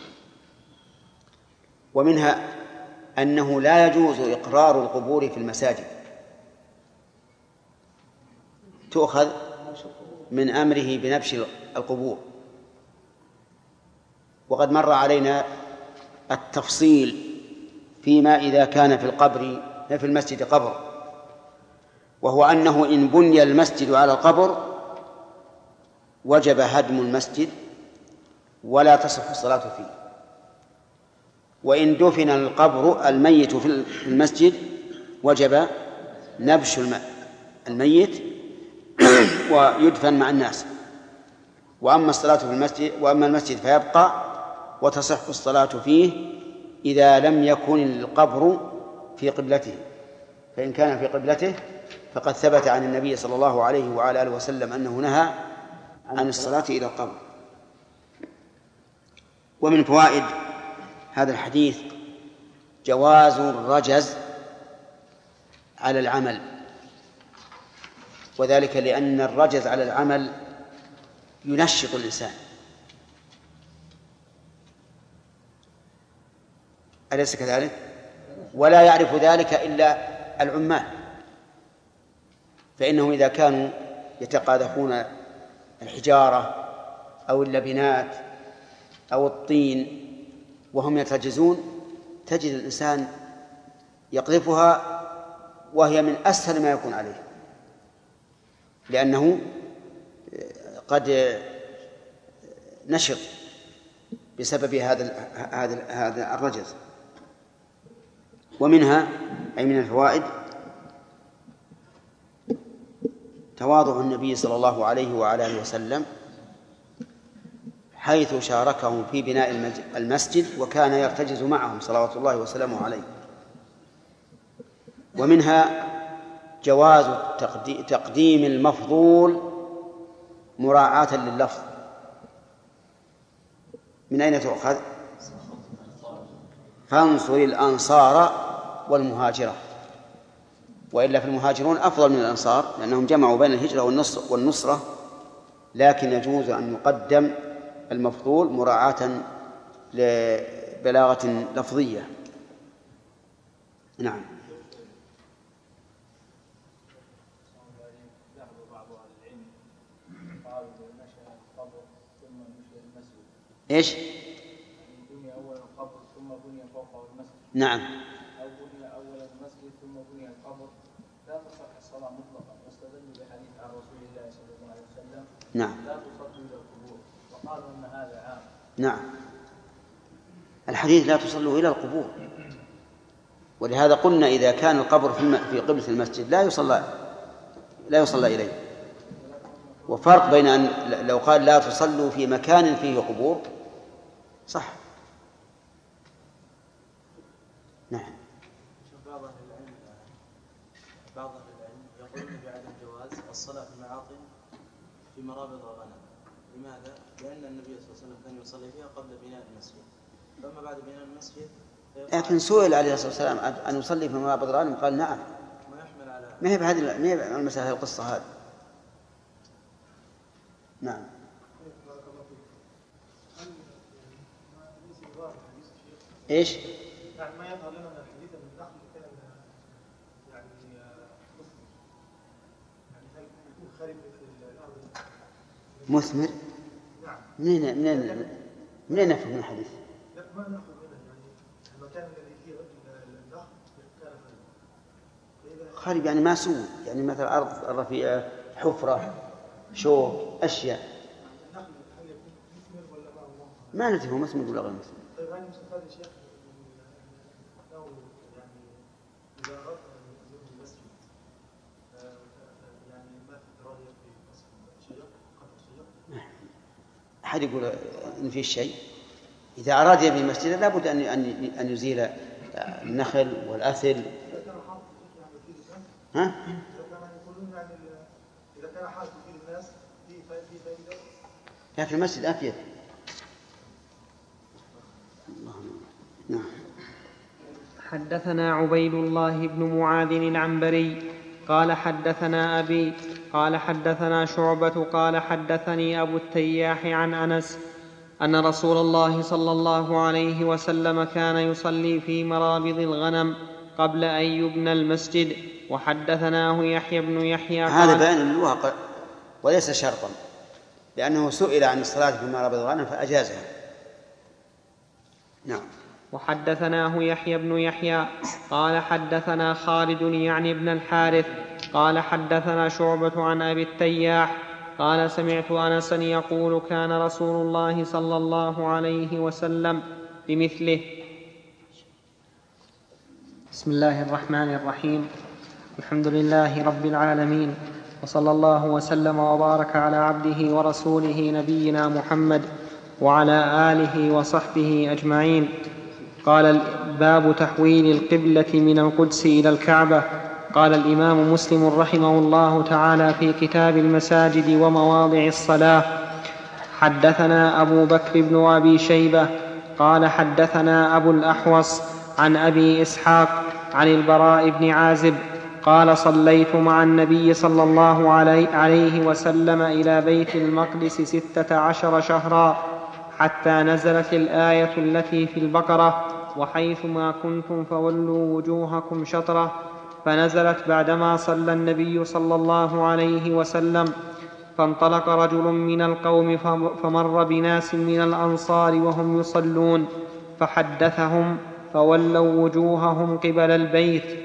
ومنها أنه لا يجوز إقرار القبور في المساجد، تؤخذ من أمره بنبش القبور. وقد مر علينا التفصيل فيما إذا كان في المسجد قبر، وهو أنه إن بني المسجد على القبر وجب هدم المسجد ولا تصح الصلاة فيه، وإن دفن القبر الميت في المسجد وجب نبش الميت ويدفن مع الناس. وأما الصلاة في المسجد المسجد فيبقى وتصح الصلاة فيه إذا لم يكن القبر في قبلته، فإن كان في قبلته فقد ثبت عن النبي صلى الله عليه وعلى آله وسلم أنه نهى عن الصلاة إلى القبر. ومن فوائد هذا الحديث جواز الرجز على العمل، وذلك لأن الرجز على العمل ينشط الإنسان، أليس كذلك؟ ولا يعرف ذلك إلا العمال، فإنهم إذا كانوا يتقاذفون الحجارة أو اللبنات أو الطين وهم يترجزون تجد الإنسان يقذفها وهي من أسهل ما يكون عليه، لأنه قد نشط بسبب هذا الرجز. ومنها أي من الفوائد تواضع النبي صلى الله عليه وعلى آله وسلم حيث شاركهم في بناء المسجد وكان يرتجز معهم صلوات الله وسلامه عليه. ومنها جواز تقديم المفضول مراعاة لللفظ. من أين تؤخذ؟ فانصر الأنصار والمهاجرة، وإلا فالمهاجرون أفضل من الأنصار لأنهم جمعوا بين الهجرة والنصرة، لكن يجوز أن يقدم المفضول مراعاة لبلاغة لفظية. نعم. إيش؟ بني أول القبر ثم بني فوقه المسجد. نعم. أو بني أول المسجد ثم بني القبر لا تصح الصلاة مطلقا، واستدلوا بحديث عن رسول الله صلى الله عليه وسلم نعم لا تصلوا إلى القبور، وقالوا أن هذا عام. نعم، الحديث لا تصلوا إلى القبور، ولهذا قلنا إذا كان القبر في قبلة المسجد لا يصلى إليه. وفرق بين أن لو قال لا تصلوا في مكان فيه قبور صح. نعم. بعض أهل العلم يقولون بعدم جواز الصلاة في المعاطن في مرابض الغنم. لماذا؟ لأن النبي صلى الله عليه وسلم كان يصلي فيها قبل بناء المسجد، فأما بعد بناء المسجد لكن سئل عليه الصلاة والسلام أن يصلي في مرابض الغنم قال نعم. ما يحمل على ما هي بهذه المسألة القصة هذه. نعم. ايش؟ يعني ما يظهر لنا من الحديث ان النخل كان يعني هل يكون خارج في الارض مثمر؟ نعم. منين نفهم من الحديث؟ لا ما ناخذ منه، يعني المكان الذي فيه النخل كان خارج يعني ما سوى، يعني مثلا أرض رفيعة، حفرة، شوك، أشياء. النخل هل يكون مثمر ولا ما ندري هو مثمر ولا غير مثمر. طيب هل مستفاد يا شيخ أنه يعني إذا أردت أن يكون المسجد يعني ما في تراضي في قصف شجر قطع شجر؟ أحد يقول إن فيه شيء، إذا أراد يبني مسجدا لابد أن يزيل النخل والأثل. ها؟ إذا كان حاكم فيه الناس في فائدة. لكن المسجد أفيد. نعم. حدثنا عبيد الله بن معاذ العنبري قال حدثنا أبي قال حدثنا شعبة قال حدثني أبو التياح عن أنس أن رسول الله صلى الله عليه وسلم كان يصلي في مرابض الغنم قبل أن يبنى المسجد. وحدثناه يحيى بن يحيى هذا بيان الواقع وليس شرطا، لأنه سئل عن الصلاة في مرابض الغنم فأجازها. نعم. وحدثناه يحيى بن يحيى قال حدثنا خالد يعني ابن الحارث قال حدثنا شعبة عن أبي التياح قال سمعت أنسا يقول كان رسول الله صلى الله عليه وسلم بمثله. بسم الله الرحمن الرحيم. الحمد لله رب العالمين، وصلى الله وسلم وبارك على عبده ورسوله نبينا محمد وعلى آله وصحبه أجمعين. قال باب تحويل القبلة من القدس إلى الكعبة. قال الإمام مسلم رحمه الله تعالى في كتاب المساجد ومواضع الصلاة: حدثنا أبو بكر بن أبي شيبة قال حدثنا أبو الأحوص عن أبي إسحاق عن البراء بن عازب قال صليت مع النبي صلى الله عليه وسلم إلى بيت المقدس 16 شهرا حتى نزلت الآية التي في البقرة: وحيثما كنتم فولوا وجوهكم شطرة، فنزلت بعدما صلى النبي صلى الله عليه وسلم. فانطلق رجل من القوم فمر بناس من الأنصار وهم يصلون فحدثهم فولوا وجوههم قبل البيت.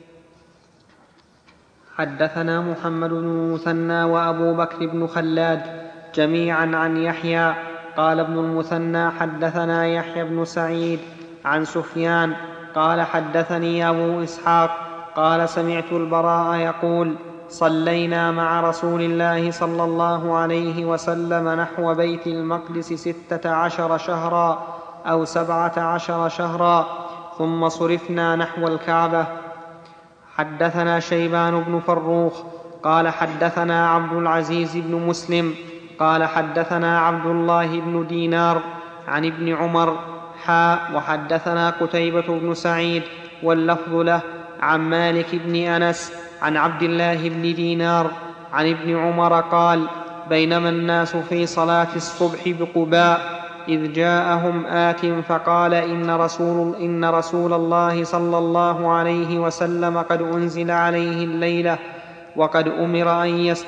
حدثنا محمد بن المثنى وأبو بكر بن خلاد جميعا عن يحيى قال ابن المثنى حدثنا يحيى بن سعيد عن سفيان قال حدثني أبو إسحاق قال سمعت البراء يقول: صلينا مع رسول الله صلى الله عليه وسلم نحو بيت المقدس 16 شهرا أو 17 شهرا، ثم صرفنا نحو الكعبة. حدثنا شيبان بن فروخ قال حدثنا عبد العزيز بن مسلم قال حدثنا عبد الله بن دينار عن ابن عمر وحدثنا قتيبة بن سعيد واللفظ له عن مالك بن أنس عن عبد الله بن دينار عن ابن عمر قال: بينما الناس في صلاة الصبح بقباء إذ جاءهم آت فقال: إن رسول الله صلى الله عليه وسلم قد أنزل عليه الليلة وقد أمر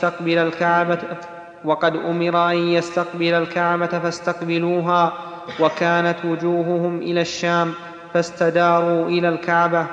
أن يستقبل الكعبة فاستقبلوها، وكانت وجوههم إلى الشام فاستداروا إلى الكعبة.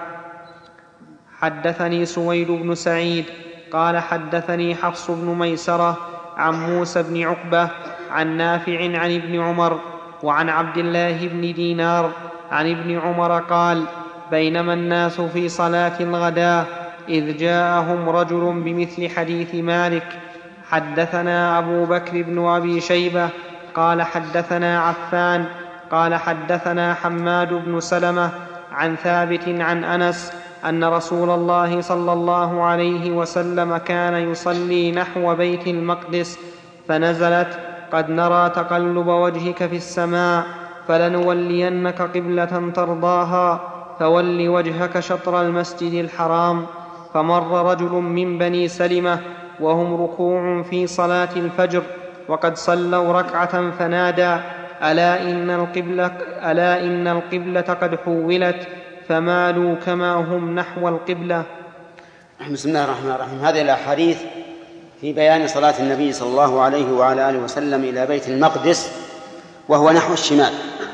حدثني سويد بن سعيد قال حدثني حفص بن ميسرة عن موسى بن عقبة عن نافع عن ابن عمر وعن عبد الله بن دينار عن ابن عمر قال: بينما الناس في صلاة الغداة إذ جاءهم رجل بمثل حديث مالك. حدثنا أبو بكر بن أبي شيبة قال حدثنا عفان قال حدثنا حماد بن سلمة عن ثابت عن أنس أن رسول الله صلى الله عليه وسلم كان يصلي نحو بيت المقدس فنزلت: قد نرى تقلب وجهك في السماء فلنولينك قبلة ترضاها فول وجهك شطر المسجد الحرام. فمر رجل من بني سلمة وهم ركوع في صلاة الفجر وقد صلوا ركعة فنادى: ألا إن القبلة قد حولت، فمالوا كما هم نحو القبلة. بسم الله الرحمن الرحيم. هذه الأحاديث في بيان صلاة النبي صلى الله عليه وعلى آله وسلم إلى بيت المقدس وهو نحو الشمال.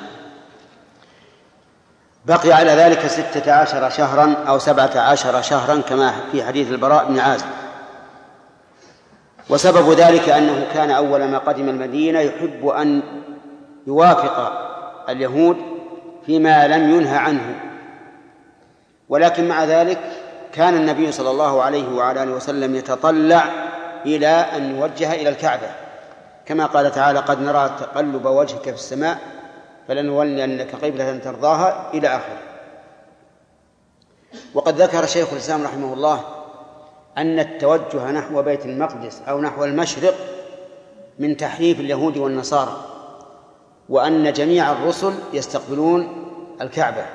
بقي على ذلك 16 شهرا أو 17 شهرا كما في حديث البراء بن عازب. وسبب ذلك أنه كان أول ما قدم المدينة يحب أن يوافق اليهود فيما لم ينهى عنه، ولكن مع ذلك كان النبي صلى الله عليه وعلى آله وسلم يتطلع إلى أن يوجه إلى الكعبة، كما قال تعالى: قد نرى تقلب وجهك في السماء فلنولينك قبلة ترضاها إلى آخره. وقد ذكر شيخ الإسلام رحمه الله أن التوجه نحو بيت المقدس أو نحو المشرق من تحريف اليهود والنصارى، وأن جميع الرسل يستقبلون الكعبة،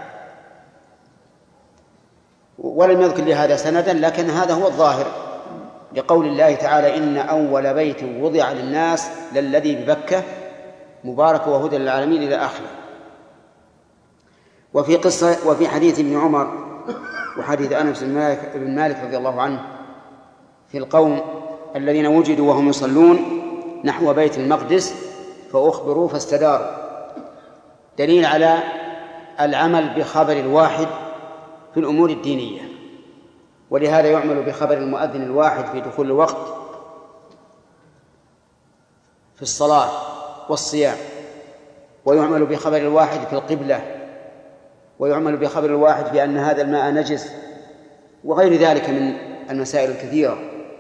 ولم يذكر لهذا سندا، لكن هذا هو الظاهر لقول الله تعالى: إن أول بيت وضع للناس للذي ببكة مبارك وهدى للعالمين إلى آخره. وفي حديث ابن عمر وحديث أنس بن مالك رضي الله عنه في القوم الذين وجدوا وهم يصلون نحو بيت المقدس فأخبروا فاستداروا، دليل على العمل بخبر الواحد في الأمور الدينية. ولهذا يعمل بخبر المؤذن الواحد في دخول الوقت في الصلاة والصيام، ويعمل بخبر الواحد في القبلة، ويعمل بخبر الواحد بأن هذا الماء نجس، وغير ذلك من المسائل الكثيرة.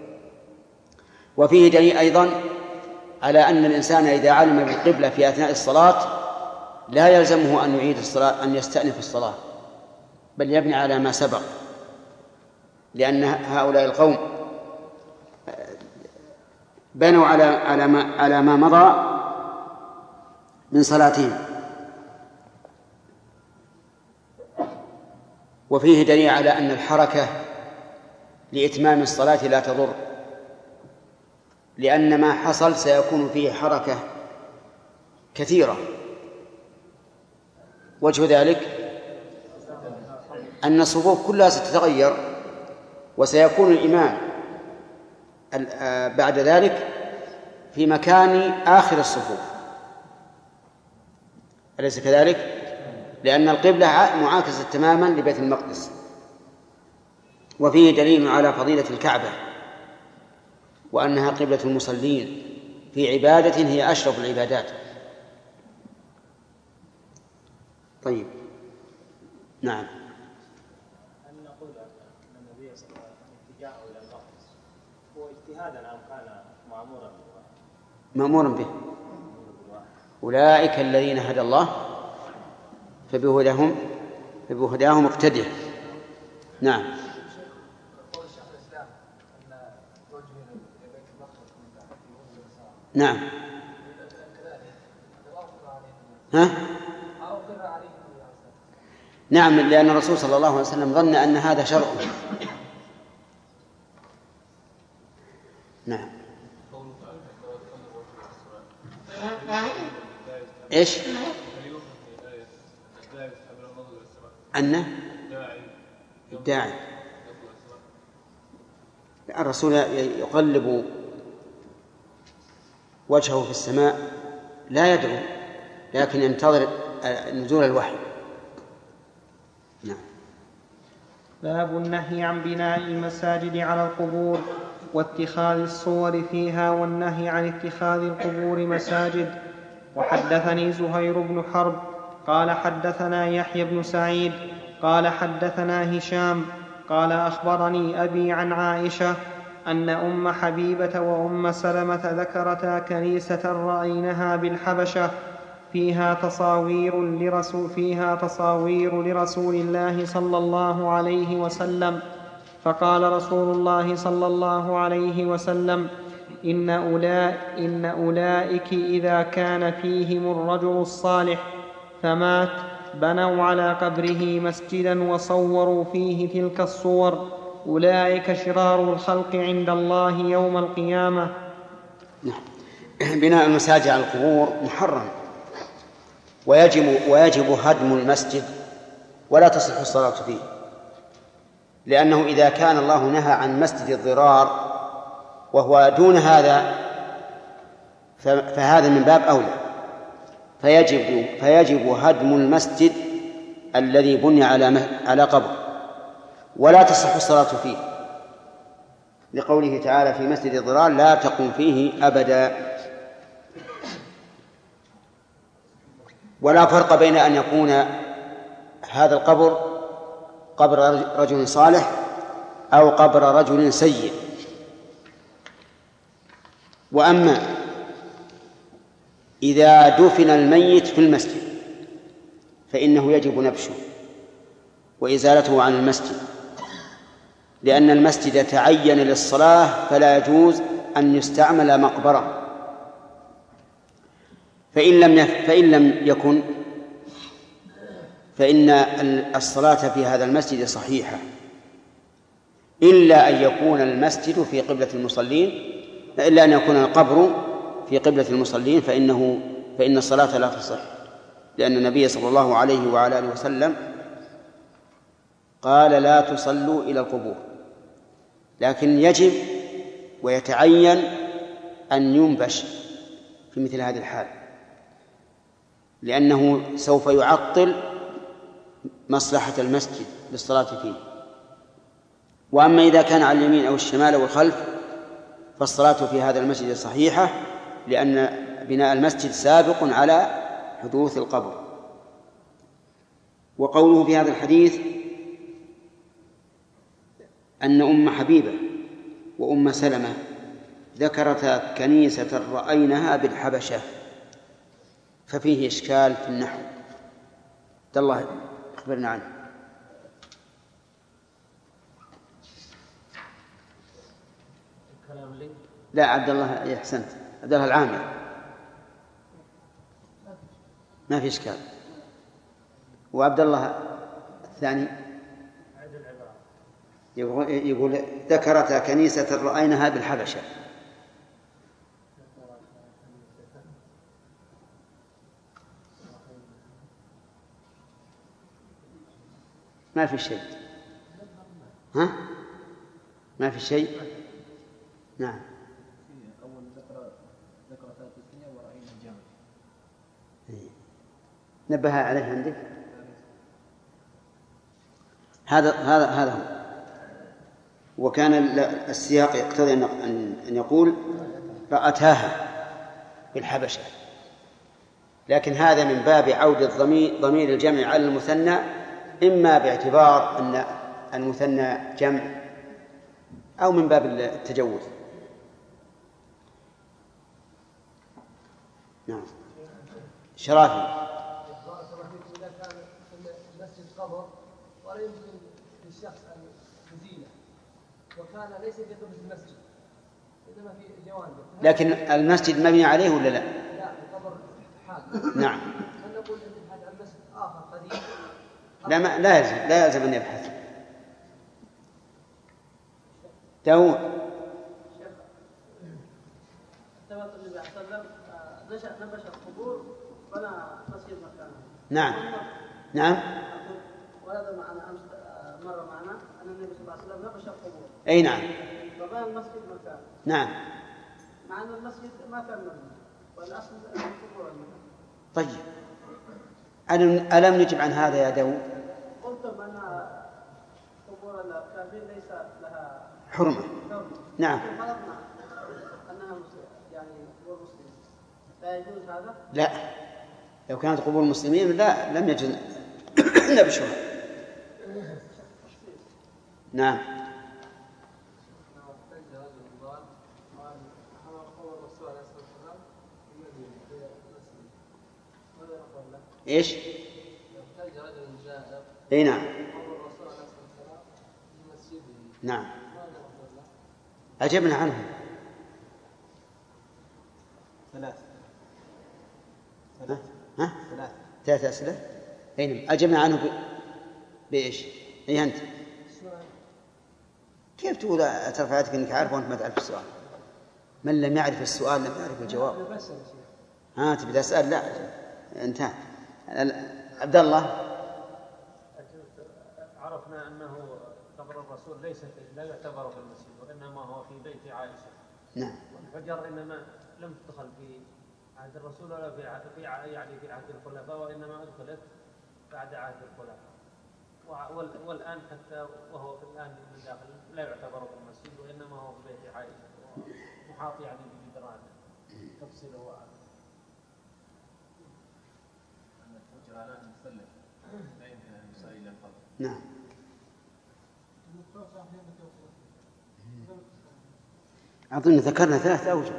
وفيه دليل أيضا على أن الإنسان إذا علم بالقبلة في أثناء الصلاة لا يلزمه أن يعيد الصلاة، أن يستأنف الصلاة، بل يبني على ما سبق، لأن هؤلاء القوم بنوا على ما مضى من صلاتهم. وفيه دليل على أن الحركة لإتمام الصلاة لا تضر، لأن ما حصل سيكون فيه حركة كثيرة. وجه ذلك أن الصفوف كلها ستتغير، وسيكون الإمام بعد ذلك في مكان آخر الصفوف، أليس كذلك؟ لأن القبلة معاكسة تماما لبيت المقدس. وفيه دليل على فضيلة الكعبة، وأنها قبلة المصلين في عبادة هي أشرف العبادات. طيب، نعم. هل نقول أن النبي صلى الله عليه وسلم اتجاهه إلى المقدس هو اجتهادا أم كان مأمورا به؟ مأمورا به. أولئك الذين هدى الله فبهداهم اقتده. نعم. نعم. ها؟ نعم، لأن الرسول صلى الله عليه وسلم ظن أن هذا شرع. نعم. إيش؟ أن الداعي الرسول يقلب وجهه في السماء لا يدعو، لكن ينتظر نزول الوحي. نعم. باب النهي عن بناء المساجد على القبور واتخاذ الصور فيها والنهي عن اتخاذ القبور مساجد. وحدثني زهير بن حرب قال حدثنا يحيى بن سعيد قال حدثنا هشام قال أخبرني أبي عن عائشة أن أم حبيبة وأم سلمة ذكرتا كنيسة رأينها بالحبشة فيها تصاوير لرسول الله صلى الله عليه وسلم، فقال رسول الله صلى الله عليه وسلم: إن أولئك إذا كان فيهم الرجل الصالح فمات بنوا على قبره مسجدا وصوروا فيه تلك الصور، أولئك شرار الخلق عند الله يوم القيامة. بناء المساجد على القبور محرم، ويجب هدم المسجد ولا تصح الصلاة فيه، لأنه إذا كان الله نهى عن مسجد الضرار وهو دون هذا فهذا من باب أولى، فيجب هدم المسجد الذي بني على قبر، ولا تصح الصلاة فيه، لقوله تعالى في مسجد الضرار: لا تقم فيه أبدا. ولا فرق بين أن يكون هذا القبر قبر رجل صالح أو قبر رجل سيء. وأما إذا دفن الميت في المسجد فإنه يجب نبشه وإزالته عن المسجد، لأن المسجد تعين للصلاة فلا يجوز أن يستعمل مقبرة. فإن لم يكن فإن الصلاة في هذا المسجد صحيحة، إلا أن يكون المسجد في قبلة المصلين، إلا أن يكون القبر في قبلة المصلين فإن الصلاة لا تصح، لأن النبي صلى الله عليه وعلى آله وسلم قال لا تصلوا إلى القبور. لكن يجب ويتعين أن ينبش في مثل هذه الحال، لأنه سوف يعطل مصلحة المسجد للصلاة فيه. وأما إذا كان على اليمين أو الشمال أو الخلف فالصلاة في هذا المسجد صحيحة، لأن بناء المسجد سابق على حدوث القبر. وقوله في هذا الحديث أن أم حبيبة وأم سلمة ذكرتا كنيسة رأينها بالحبشة، ففيه إشكال في النحو. عبد الله أخبرنا عنه. لا عبد الله أحسنت، عبد الله العامر ما في إشكال. وعبد الله الثاني يقول ذكرت كنيسة رأينها بالحبشة. ما في شيء. ها؟ ما في شيء. نعم. أول ذكر ثلاث الدنيا ورأينا الجمل. نبه عليه عندك. هذا هو. وكان السياق يقتضي أن يقول رأتاها بالحبشة، لكن هذا من باب عود ضمير الجمع على المثنى، إما باعتبار أن المثنى جمع أو من باب التجوز. نعم. شرافي. إذا كان المسجد قبر ولا يمكن للشخص أن يزيله، وكان ليس في قبل المسجد إنما في جوانبه، لكن المسجد مبني عليه ولا لا؟ لا، القبر حال. نعم. هل نقول أن نبحث عن مسجد آخر قديم؟ لا يلزم أن يبحث. داود. ثبت النبي صلى الله عليه وسلم نبش القبور بنى مسجد مكانه. نعم. نعم. ورد معنا أمس مرة معنا أن النبي صلى الله عليه وسلم نبش القبور. أي نعم. فبنى المسجد مكانه. نعم. مع أن المسجد ما كان مبني والأصل القبور المكان. طيب. ألم نجب عن هذا يا داود؟ قلتم أن قبور الكافرين ليس لها حرمة. نعم. فرضنا أنها يعني قبور مسلمين، لا يجوز هذا؟ لا، لو كانت قبور المسلمين لم يجوز نبشها. نعم. ايش؟ اي نعم. نعم. أجبنا عنه. ثلاث أسئلة. أي نعم. أجبنا عنه بإيش؟ أي أنت كيف تقول ترفع يدك إنك عارف وأنت ما تعرف السؤال؟ من لم يعرف السؤال لم يعرف الجواب. تبي تسأل؟ لا انتهى. عبد الله. عرفنا أنه قبر الرسول لا يعتبر في المسجد، وإنما هو في بيت عائشة. نعم. والحجر إنما لم تدخل في عهد الرسول ولا في عهد الخلفاء، وإنما أدخلت بعد عهد الخلفاء. والآن حتى وهو في الآن من داخل لا يعتبر في المسجد، وإنما هو في بيت عائشة محاط يعني بجدران تفصيله أن الحجر الآن مسلم لا يمكن أن يصل إلى القبر. نعم. أظن ذكرنا 3 أوجه.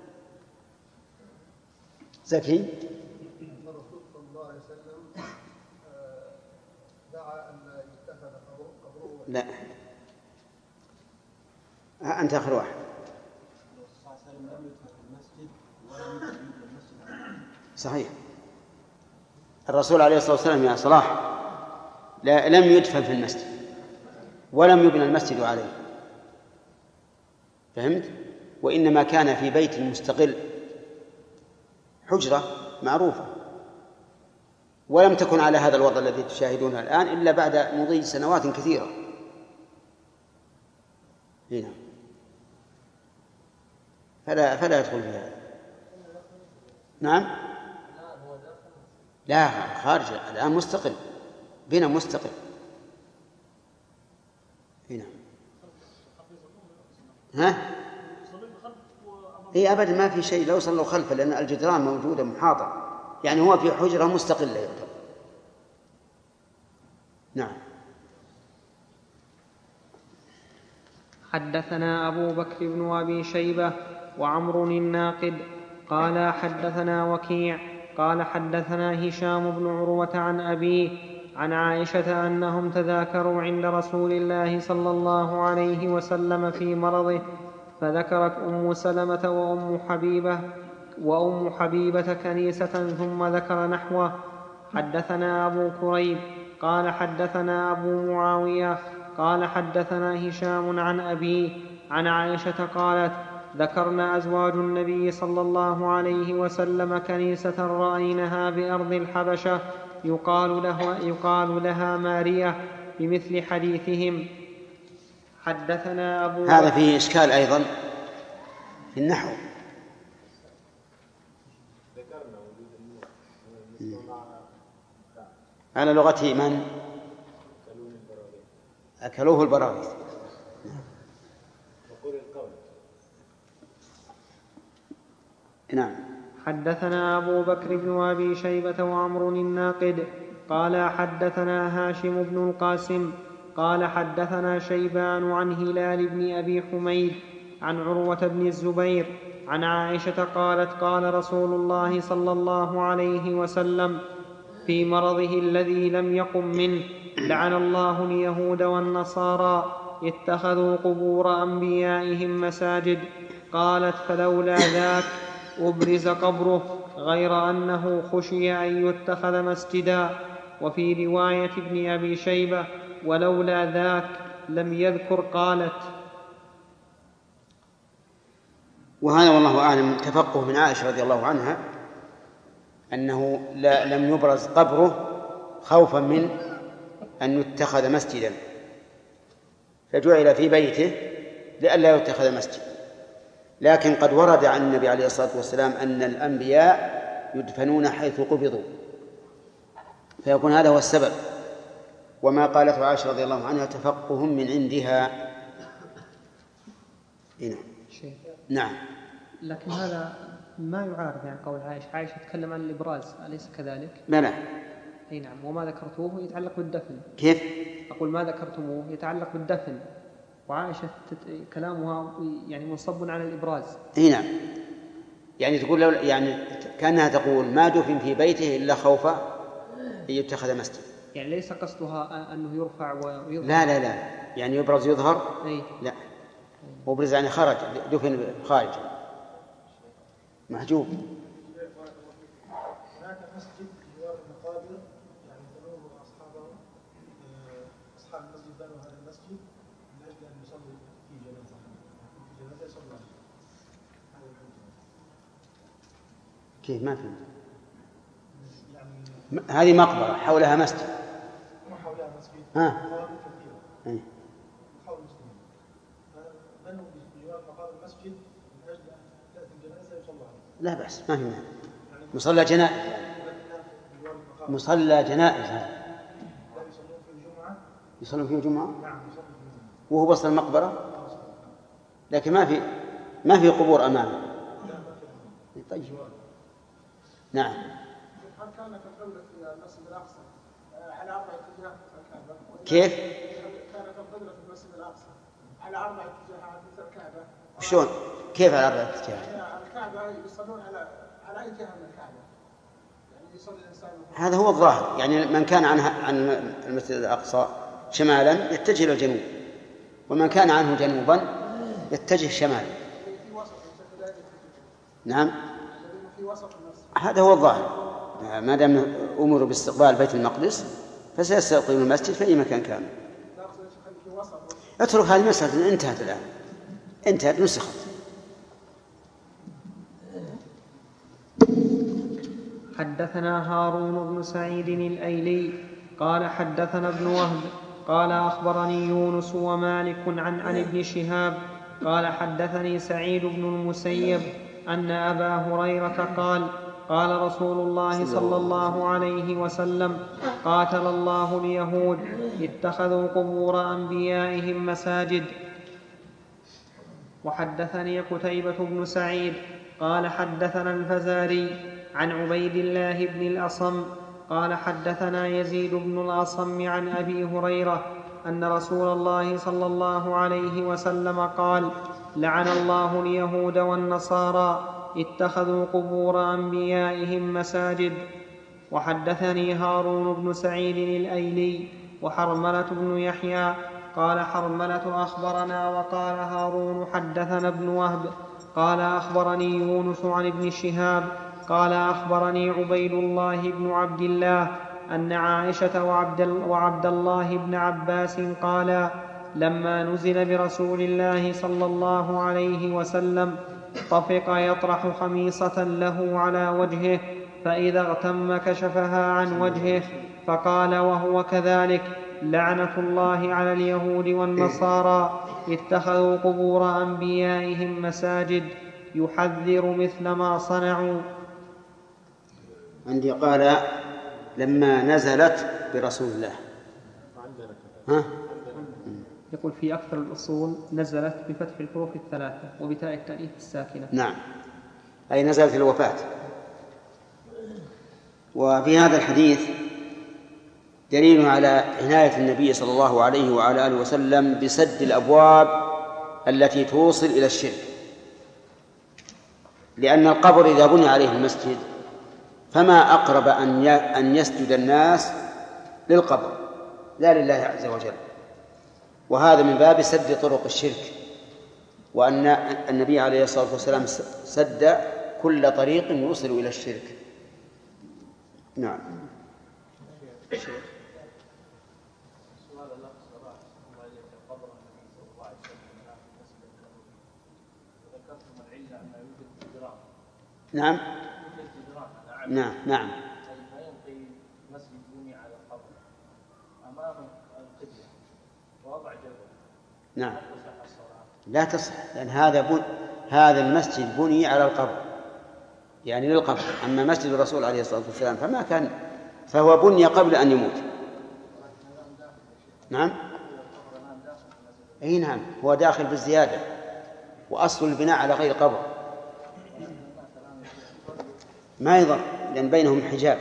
زكي. الرسول صلى الله عليه وسلم دعا أن يتخذ قبره. لا. أنت آخر واحد. صحيح. الرسول عليه الصلاة والسلام يا صلاح لم يدفن في المسجد ولم يبنى المسجد عليه، فهمت؟ وإنما كان في بيت مستقل، حجرة معروفة، ولم تكن على هذا الوضع الذي تشاهدونه الآن إلا بعد مضي سنوات كثيرة. هنا فلا يدخل في هذا. نعم، لا خارج الآن، مستقل، بنا مستقل. هنا هي أبدا ما في شيء، لو صلوا خلفه لأن الجدران موجودة محاطة، يعني هو في حجرة مستقلة يعتبر. نعم. حدثنا أبو بكر بن أبي شيبة وعمر الناقد قال حدثنا وكيع قال حدثنا هشام بن عروة عن أبيه عن عائشة أنهم تذاكروا عند رسول الله صلى الله عليه وسلم في مرضه، فذكرت أم سلمة وأم حبيبة كنيسة ثم ذكر نحوه. حدثنا أبو كريب قال حدثنا أبو معاوية قال حدثنا هشام عن أبيه عن عائشة قالت ذكرنا أزواج النبي صلى الله عليه وسلم كنيسة رأينها بأرض الحبشة يقال لها مارية بمثل حديثهم. حدثنا أبو هذا فيه إشكال أيضا في النحو. على لغته من أكلوه البراغيث. نعم. حدثنا أبو بكر بن أبي شيبة وعمر الناقد قال حدثنا هاشم بن القاسم قال حدثنا شيبان عن هلال بن أبي حميد عن عروة بن الزبير عن عائشة قالت قال رسول الله صلى الله عليه وسلم في مرضه الذي لم يقم منه لعن الله اليهود والنصارى اتخذوا قبور أنبيائهم مساجد. قالت فلولا ذاك أبرز قبره غير أنه خشي أن يتخذ مسجدا. وفي رواية ابن أبي شيبة ولولا ذاك لم يذكر قالت. وهذا والله أعلم تفقه من عائشة رضي الله عنها أنه لم يبرز قبره خوفا من أن يتخذ مسجدا، فجعل في بيته لئلا يتخذ مسجد. لكن قد ورد عن النبي عليه الصلاة والسلام أن الأنبياء يدفنون حيث قبضوا، فيكون هذا هو السبب. وما قالته عائشة رضي الله عنها تفقه من عندها. نعم. لكن هذا ما يعارض يعني قول عائشة تتكلم عن الإبراز، أليس كذلك؟ لا. أي نعم. وما ذكرتوه يتعلق بالدفن. كيف؟ أقول ما ذكرتموه يتعلق بالدفن، وعائشة كلامها يعني منصب على الإبراز. اي نعم، يعني تقول يعني كأنها تقول ما دفن في بيته إلا خوفا أن يتخذ مسجد. يعني ليس قصدها أنه يرفع ويظهر. لا يعني يبرز يظهر. لا، مبرز يعني خرج، دفن خارج محجوب. هناك مسجد جوار المقابر، يعني بنوه أصحاب المسجد بنوا هذا المسجد من أجل أن يصلي في جنازة يصلي عليه. كيف؟ ما في يعني هذه مقبرة حولها مسجد. حولها مسجد. مقابر كثيرة. حول المسلمين. بنوا بجوار مقابر المسجد من أجل أن تأتي الجنازة يصلي عليه. لا بأس، ما في مانع. مصلى جنائز، مصلى جنائز هذا. يصلون فيه جمعة. نعم. وهو وسط المقبرة، لكن ما في قبور أمامه. طيب. نعم. هل كانت القبلة في المسجد الأقصى على 4 اتجاهات الكعبة؟ كيف؟ كانت القبلة في المسجد الأقصى على 4 اتجاهات مثل الكعبة. شلون؟ كيف على 4 اتجاهات؟ يعني الكعبة يصلون على أي جهة من الكعبة؟ يعني يصلي الإنسان. هذا هو الظاهر، يعني من كان عن المسجد الأقصى شمالا يتجه إلى الجنوب، ومن كان عنه جنوبا يتجه شمال. نعم هذا هو الظاهر، ما دام أمروا باستقبال بيت المقدس فسيستقبلون المسجد في أي مكان كان. اترك هذه المسألة، انتهت الآن، انتهت نسخت. حدثنا هارون بن سعيد الأيلي قال حدثنا ابن وهب قال أخبرني يونس ومالك عن ابن شهاب قال حدثني سعيد بن المسيب أن أبا هريرة قال قال رسول الله صلى الله عليه وسلم قاتل الله اليهود اتخذوا قبور أنبيائهم مساجد. وحدثني قتيبة بن سعيد قال حدثنا الفزاري عن عبيد الله بن الأصم قال حدثنا يزيد بن الأصم عن أبي هريرة أن رسول الله صلى الله عليه وسلم قال لعن الله اليهود والنصارى اتخذوا قبور أنبيائهم مساجد. وحدثني هارون بن سعيد الأيلي وحرملة بن يحيى قال حرملة أخبرنا وقال هارون حدثنا ابن وهب قال أخبرني يونس عن ابن شهاب قال أخبرني عبيد الله بن عبد الله أن عائشة وعبد الله بن عباس قالا لما نزل برسول الله صلى الله عليه وسلم طفق يطرح خميصة له على وجهه فإذا اغتم كشفها عن وجهه فقال وهو كذلك لعنة الله على اليهود والنصارى اتخذوا قبور أنبيائهم مساجد يحذر مثل ما صنعوا. عندي قال لما نزلت برسول الله. يقول في أكثر الأصول نزلت بفتح الحروف الثلاثة وبتاء التأنيث الساكنة. نعم أي نزلت الوفاة. وفي هذا الحديث دليل على عناية النبي صلى الله عليه وعلى آله وسلم بسد الأبواب التي توصل إلى الشرك، لأن القبر إذا بني عليه المسجد فما أقرب أن يسجد الناس للقبر لا لله عز وجل، وهذا من باب سد طرق الشرك، وأن النبي عليه الصلاة والسلام سد كل طريق يوصل إلى الشرك. نعم. نعم نعم نعم. فينقي مسجد بني على القبر أمام القبلة ووضع جبل. نعم لا تصح، لأن هذا المسجد بني على القبر يعني للقبر، أما مسجد الرسول عليه الصلاة والسلام فما كان، فهو بني قبل أن يموت. نعم أي نعم هو داخل بالزيادة، وأصل البناء على غير قبر ما يضر لأن بينهم حجاب.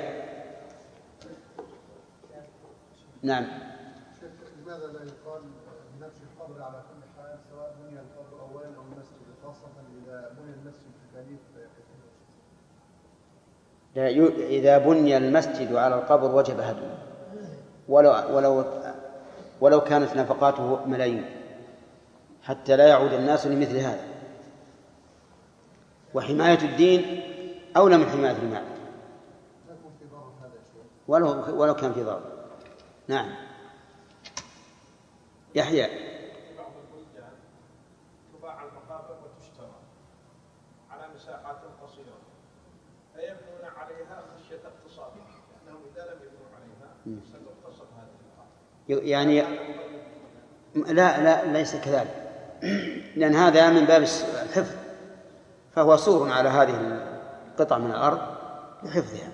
نعم. لماذا لا يقال نفس القبر على كل حال سواء بني القبر أولا أو المسجد، خاصة إذا بني المسجد في تاريخ؟ إذا بني المسجد على القبر وجب هدمه ولو كانت نفقاته ملايين حتى لا يعود الناس لمثل هذا. وحماية الدين أولى من حماية المال ولو كان في ضرر. نعم. يحيى. بعض البلدان تباع المقابر وتشترى على مساحات قصيرة فيبنون عليها خشية اقتصادها، لأنهم إذا لم يبنوا عليها ستقتصر هذه المقابر. يعني لا ليس كذلك، لأن هذا من باب الحفظ، فهو سور على هذه القطع من الأرض لحفظها.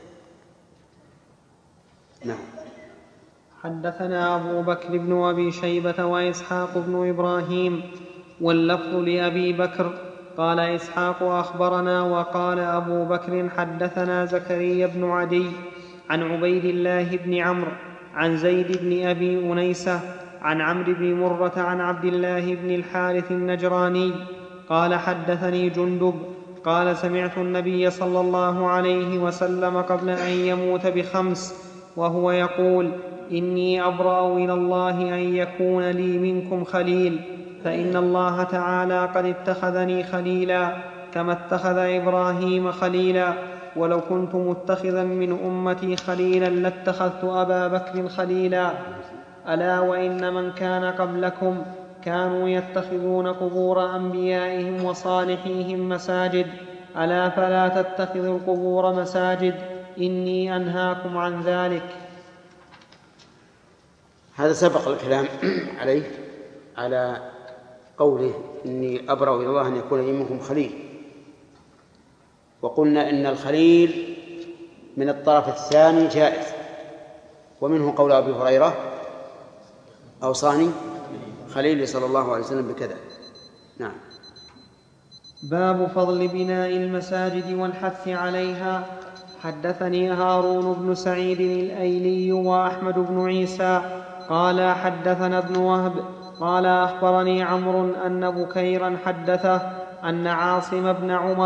نعم. حدثنا أبو بكر بن أبي شيبة وإسحاق بن إبراهيم واللفظ لأبي بكر قال إسحاق أخبرنا وقال أبو بكر حدثنا زكريا بن عدي عن عبيد الله بن عمرو عن زيد بن أبي أنيسة عن عمرو بن مرة عن عبد الله بن الحارث النجراني قال حدثني جندب قال سمعت النبي صلى الله عليه وسلم قبل أن يموت ب5 وهو يقول إني أبرأ إلى الله أن يكون لي منكم خليل فإن الله تعالى قد اتخذني خليلا كما اتخذ إبراهيم خليلا، ولو كنت متخذا من أمتي خليلا لاتخذت أبا بكر خليلا. ألا وإن من كان قبلكم كانوا يتخذون قبور أنبيائهم وصالحيهم مساجد، ألا فلا تتخذوا القبور مساجد، إني أنهاكم عن ذلك. هذا سبق الكلام عليه على قوله إني أبرأ إلى الله أن يكون لي منكم خليل، وقلنا إن الخليل من الطرف الثاني جائز، ومنه قول أبي هريرة أوصاني خليلي صلى الله عليه وسلم بكذا. نعم. باب فضل بناء المساجد والحث عليها. حدثني هارون بن سعيد الأيلي وأحمد بن عيسى قال حدثنا ابن وهب قال أخبرني عمرو أن بكيرا حدثه أن عاصم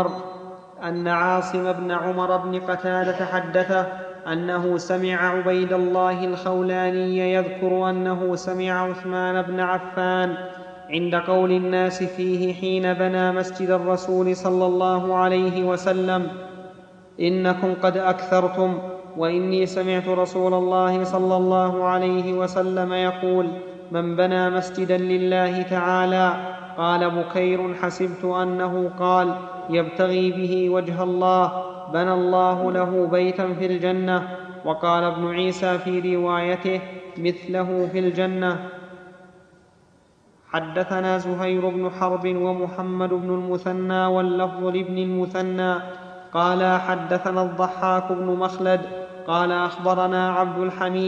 بن عمر بن قتادة حدثه أنه سمع عبيد الله الخولاني يذكر أنه سمع عثمان بن عفان عند قول الناس فيه حين بنى مسجد الرسول صلى الله عليه وسلم: إنكم قد أكثرتم، وإني سمعت رسول الله صلى الله عليه وسلم يقول: من بنى مسجدا لله تعالى. قال بكير: حسبت أنه قال يبتغي به وجه الله بنى الله له بيتا في الجنة. وقال ابن عيسى في روايته: مثله في الجنة. حدثنا زهير بن حرب ومحمد بن المثنى واللفظ لابن المثنى قال حدثنا الضحاك بن مخلد قال أخبرنا عبد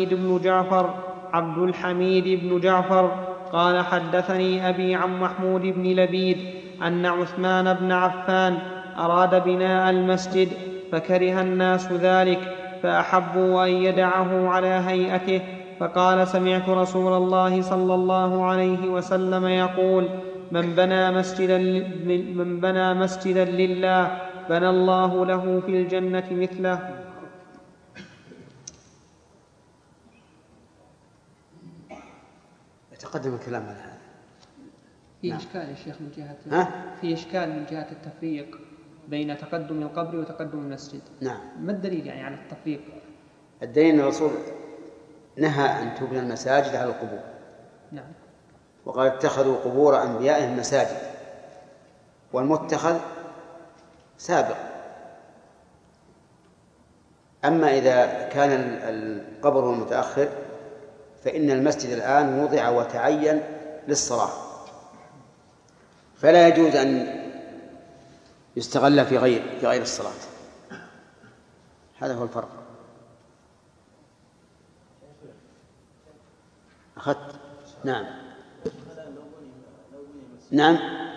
الحميد بن جعفر قال حدثني أبي عن محمود بن لبيد أن عثمان بن عفان أراد بناء المسجد فكره الناس ذلك فأحبوا أن يدعه على هيئته، فقال: سمعت رسول الله صلى الله عليه وسلم يقول: من بنى مسجدا لله بنى الله له في الجنة مثله. يتقدم الكلام على هذا. في إشكال يا شيخ من جهة في إشكال من جهة التفريق بين تقدم القبر وتقدم المسجد. نعم. ما الدليل يعني على التفريق؟ الدليل أن الرسول نهى أن تبنى المساجد على القبور. نعم. وقال: اتخذوا قبور أنبيائهم مساجد، والمتخذ سابق. أما إذا كان القبر المتأخر فإن المسجد الآن وضع وتعين للصلاة، فلا يجوز أن يستغل في غير الصلاة. هذا هو الفرق. أخذت؟ نعم. نعم.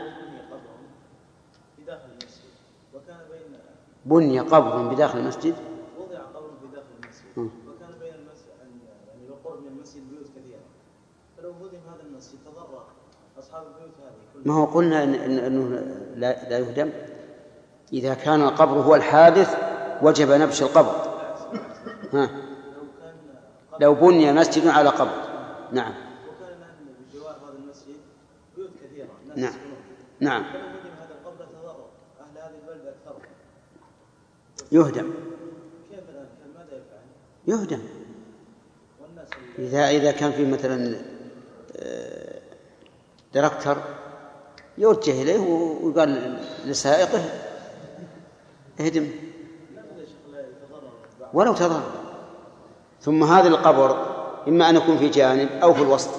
بني قبر بداخل المسجد، وضع قبر بداخل المسجد، وكان بين المسجد يعني بالقرب من المسجد بيوت كثيرة، فلو هدم هذا المسجد تضرر أصحاب البيوت هذه. ما هو قلنا أنه لا يهدم. إذا كان القبر هو الحادث وجب نبش القبر. لو بني مسجد على قبر. نعم. وكان بجوار هذا المسجد بيوت كثيرة. نعم. نعم. فلو هدم هذا القبر تضرر أهل هذه البلدة أكثر. يهدم. كيف الآن؟ ماذا يفعل؟ يهدم. إذا كان في مثلا ديركتر يوجه إليه ويقال لسائقه اهدم ولو تضرر. ثم هذا القبر إما أن يكون في جانب أو في الوسط.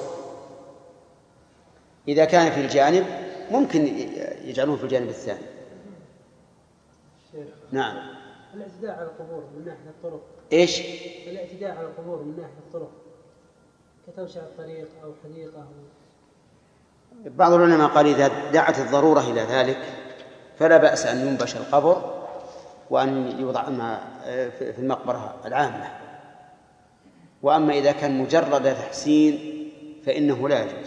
إذا كان في الجانب ممكن يجعلوه في الجانب الثاني. نعم. الاعتداء على القبور من ناحية الطرق. إيش؟ الاعتداء على القبور من ناحية الطرق كتوسع الطريق أو حديقة. بعض العلماء قال إذا دعت الضرورة إلى ذلك فلا بأس أن ينبش القبر وأن يوضع في المقبرة العامة. وأما إذا كان مجرد تحسين فإنه لا يجوز.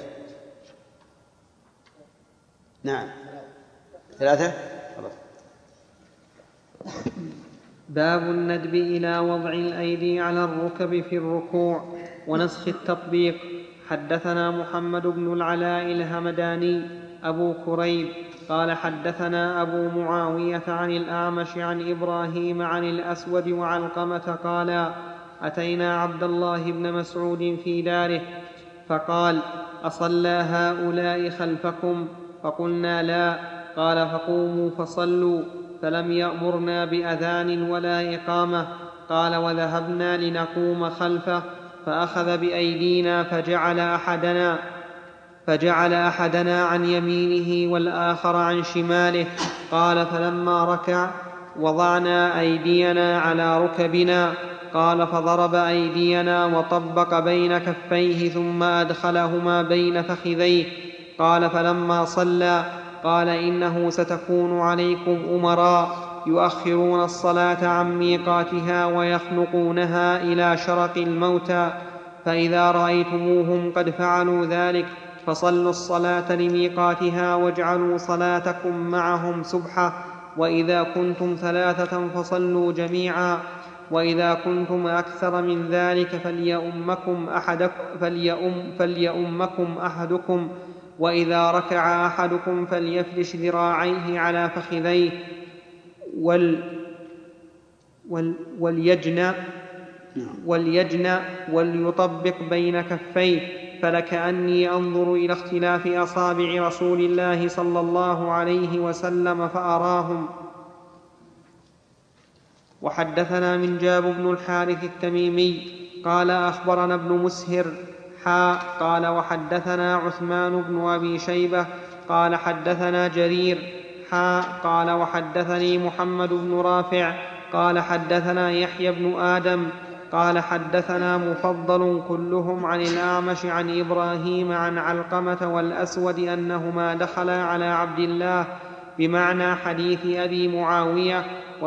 نعم. 3. باب الندب إلى وضع الأيدي على الركب في الركوع ونسخ التطبيق. حدثنا محمد بن العلاء الهمداني أبو كريب قال حدثنا أبو معاوية عن الأعمش عن إبراهيم عن الأسود وعلقمة قال أتينا عبد الله بن مسعود في داره فقال أصلى هؤلاء خلفكم؟ فقلنا لا. قال فقوموا فصلوا، فلم يأمرنا بأذان ولا إقامة. قال وذهبنا لنقوم خلفه فأخذ بأيدينا فجعل أحدنا عن يمينه والآخر عن شماله. قال فلما ركع وضعنا أيدينا على ركبنا. قال فضرب أيدينا وطبق بين كفيه ثم أدخلهما بين فخذيه. قال فلما صلى قال إنه ستكون عليكم أمراء يؤخرون الصلاة عن ميقاتها ويخنقونها إلى شرق الموتى، فإذا رأيتموهم قد فعلوا ذلك فصلوا الصلاة لميقاتها واجعلوا صلاتكم معهم سبحة، وإذا كنتم 3 فصلوا جميعا، وإذا كنتم أكثر من ذلك فليؤمكم أحدكم، وإذا ركع أحدكم فليفرش ذراعيه على فخذيه وليجنأ وليطبق بين كفيه، فلكأني أنظر إلى اختلاف أصابع رسول الله صلى الله عليه وسلم فأراهم. وحدثنا منجاب بن الحارث التميمي قال أخبرنا ابن مسهر قال وحدثنا عثمان بن أبي شيبة قال حدثنا جرير قال وحدثني محمد بن رافع قال حدثنا يحيى بن آدم قال حدثنا مفضل كلهم عن الأعمش عن إبراهيم عن علقمة والأسود أنهما دخلا على عبد الله بمعنى حديث أبي معاوية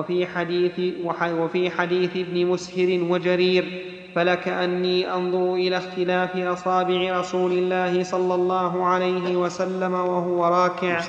وفي حديث ابن مسهر وجرير، فلكأني أنظر إلى اختلاف أصابع رسول الله صلى الله عليه وسلم وهو راكع.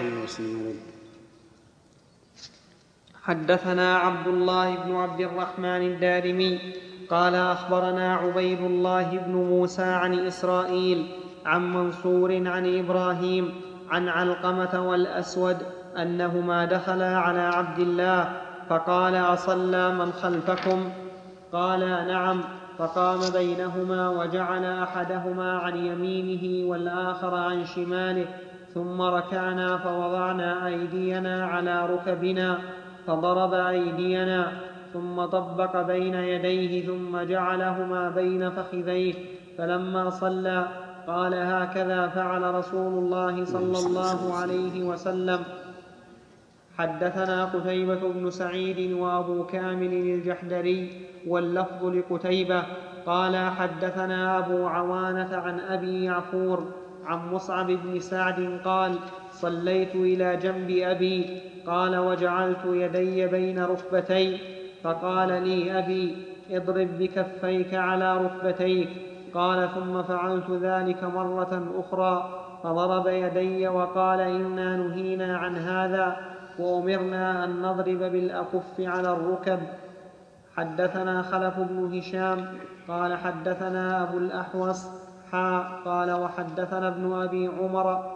حدثنا عبد الله بن عبد الرحمن الدارمي قال أخبرنا عبيد الله بن موسى عن إسرائيل عن منصور عن إبراهيم عن علقمة والأسود أنهما دخلا على عبد الله فقال أصلى من خلفكم؟ قال نعم. فقام بينهما وجعل أحدهما عن يمينه والآخر عن شماله، ثم ركعنا فوضعنا أيدينا على ركبنا فضرب أيدينا ثم طبق بين يديه ثم جعلهما بين فخذيه، فلما صلى قال هكذا فعل رسول الله صلى الله عليه وسلم. حدثنا قتيبة بن سعيد وأبو كامل الجحدري واللفظ لقتيبة قال حدثنا أبو عوانة عن أبي يعفور عن مصعب بن سعد قال صليت إلى جنب أبي قال وجعلت يدي بين ركبتي، فقال لي أبي اضرب بكفيك على ركبتيك، قال ثم فعلت ذلك مرة أخرى فضرب يدي وقال إنا نهينا عن هذا وأمرنا أن نضرب بالأكف على الركب. حدثنا خلف بن هشام قال حدثنا أبو الأحوص قال وحدثنا ابن أبي عمر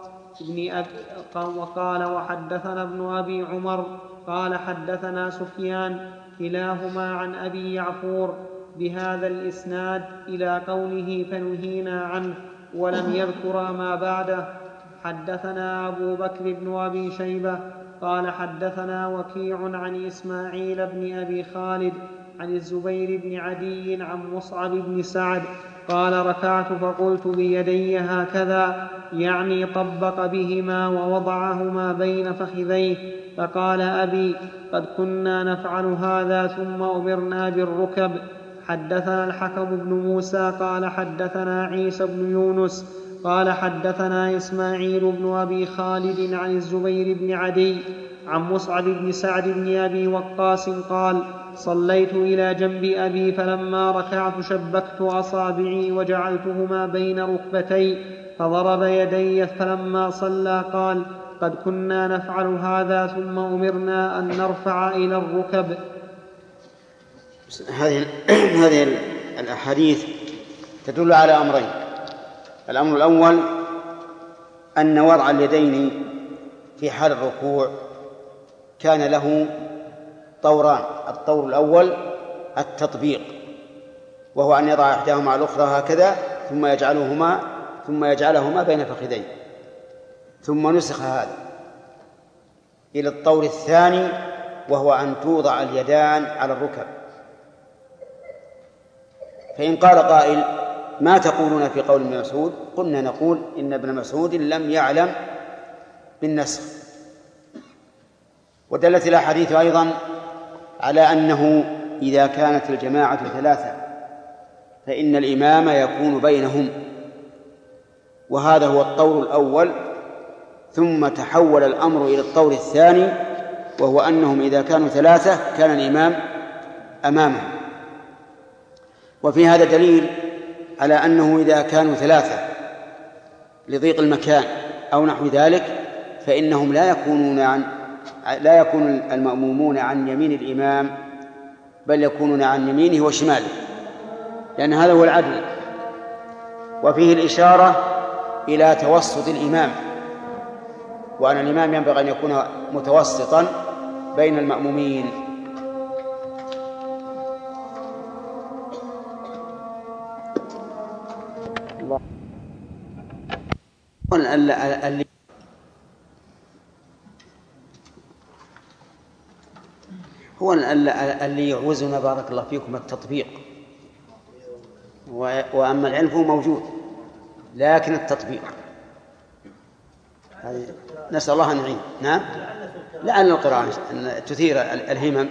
وحدثنا ابن أبي عمر قال حدثنا سفيان كلاهما عن أبي يعفور بهذا الإسناد إلى قوله فنهينا عنه، ولم يذكر ما بعده. حدثنا أبو بكر بن أبي شيبة قال حدثنا وكيع عن إسماعيل بن أبي خالد عن الزبير بن عدي عن مصعب بن سعد قال ركعت فقلت بيدي هكذا، يعني طبق بهما ووضعهما بين فخذيه، فقال أبي قد كنا نفعل هذا ثم أمرنا بالركب. حدثنا الحكم بن موسى قال حدثنا عيسى بن يونس قال حدثنا إسماعيل بن أبي خالد عن الزبير بن عدي عن مصعب بن سعد بن أبي وقاص قال صليت إلى جنب أبي فلما ركعت شبكت أصابعي وجعلتهما بين ركبتي فضرب يدي، فلما صلى قال قد كنا نفعل هذا ثم أمرنا أن نرفع إلى الركب. هذه الأحاديث تدل على أمرين: الأمر الأول أن وضع اليدين في حال الركوع كان له طوران. الطور الأول التطبيق، وهو أن يضع إحداهما على الأخرى هكذا ثم يجعلهما بين فخذيه، ثم نسخ هذا إلى الطور الثاني، وهو أن توضع اليدان على الركب. فإن قال قائل ما تقولون في قول ابن مسعود؟ قلنا نقول إن ابن مسعود لم يعلم بالنسخ، ودلت الأحاديث أيضا على أنه إذا كانت الجماعة 3 فإن الإمام يكون بينهم، وهذا هو الطور الأول. ثم تحول الأمر إلى الطور الثاني، وهو أنهم إذا كانوا 3 كان الإمام أمامهم. وفي هذا دليل على أنه إذا كانوا 3 لضيق المكان أو نحو ذلك فإنهم لا يكون المأمومون عن يمين الإمام، بل يكونون عن يمينه وشماله، لأن هذا هو العدل. وفيه الإشارة إلى توسط الإمام، وأن الإمام ينبغي أن يكون متوسطا بين المأمومين. هو اللي يعوزنا بارك الله فيكم التطبيق، وأما العلم هو موجود، لكن التطبيق نسأل الله أن يعين. نعم، لعل القراءة تثير الهمم.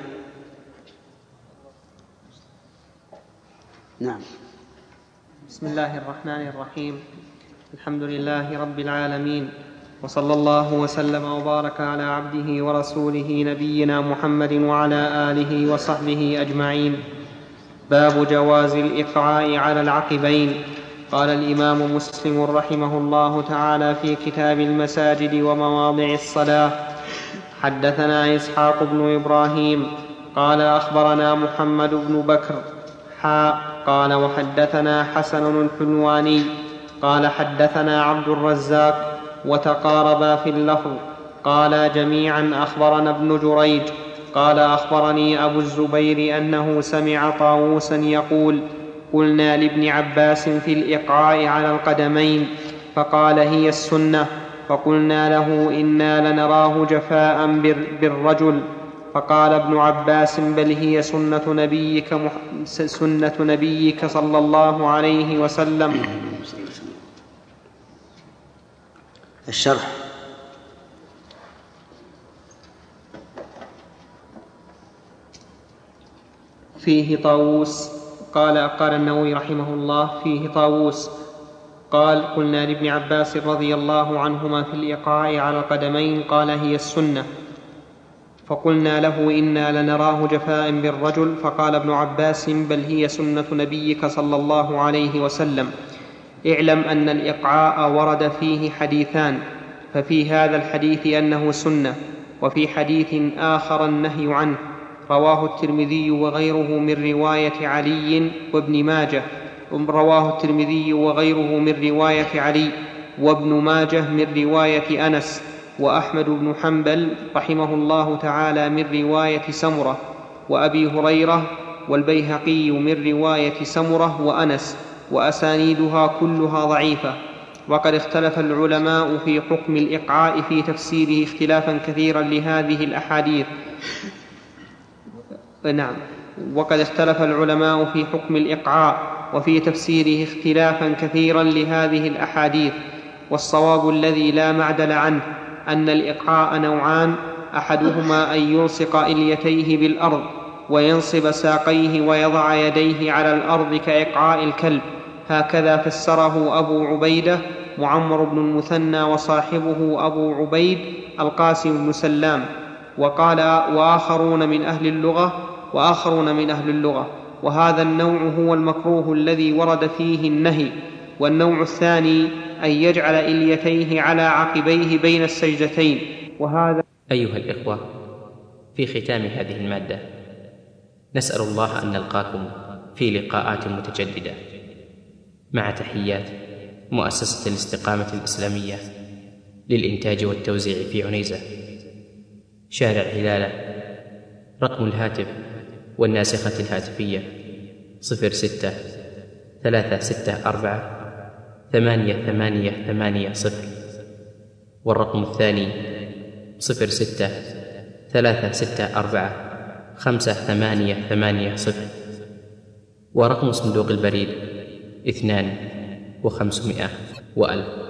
نعم. بسم الله الرحمن الرحيم. الحمد لله رب العالمين، وصلى الله وسلم وبارك على عبده ورسوله نبينا محمد وعلى آله وصحبه أجمعين. باب جواز الإقعاء على العقبين. قال الإمام مسلم رحمه الله تعالى في كتاب المساجد ومواضع الصلاة: حدثنا إسحاق بن إبراهيم قال أخبرنا محمد بن بكر قال وحدثنا حسن الحلواني قال حدثنا عبد الرزاق وتقاربا في اللفظ. قال جميعا أخبرنا ابن جريج قال أخبرني أبو الزبير أنه سمع طاووسا يقول: قلنا لابن عباس في الإقعاء على القدمين فقال: هي السنة. فقلنا له: إنا لنراه جفاء بالرجل. فقال ابن عباس: بل هي سنة نبيك صلى الله عليه وسلم. الشرح. فيه طاووس قال النووي رحمه الله: فيه طاووس قال: قلنا لابن عباس رضي الله عنهما في الإقعاء على القدمين قال: هي السنة. فقلنا له: إنا لنراه جفاء بالرجل. فقال ابن عباس: بل هي سنة نبيك صلى الله عليه وسلم. اعلم أن الإقعاء ورد فيه حديثان، ففي هذا الحديث أنه سنة، وفي حديث آخر النهي عنه، رواه الترمذي وغيره من رواية علي وابن ماجه، رواه الترمذي وغيره من رواية علي وابن ماجه من رواية أنس، وأحمد بن حنبل رحمه الله تعالى من رواية سمرة، وأبي هريرة، والبيهقي من رواية سمرة وأنس، وأسانيدها كلها ضعيفة. وقد اختلف العلماء في حكم الإقعاء في تفسيره اختلافا كثيرا لهذه الأحاديث. نعم. وقد اختلف العلماء في حكم الإقعاء وفي تفسيره اختلافا كثيرا لهذه الأحاديث، والصواب الذي لا معدل عنه أن الإقعاء نوعان: أحدهما أن يلصق إليتيه بالأرض وينصب ساقيه ويضع يديه على الأرض كإقعاء الكلب، هكذا فسره أبو عبيدة معمر بن المثنى وصاحبه أبو عبيد القاسم بن سلام، وقال وآخرون من أهل اللغة، وهذا النوع هو المكروه الذي ورد فيه النهي. والنوع الثاني أن يجعل إليتيه على عقبيه بين السجدتين، وهذا. أيها الإخوة، في ختام هذه المادة نسأل الله أن نلقاكم في لقاءات متجددة، مع تحيات مؤسسة الاستقامة الإسلامية للإنتاج والتوزيع في عنيزة، شارع هلالة. رقم الهاتف والناسخة الهاتفية 06-364-8880، والرقم الثاني 06-364-5880، ورقم صندوق البريد 2500 و1000.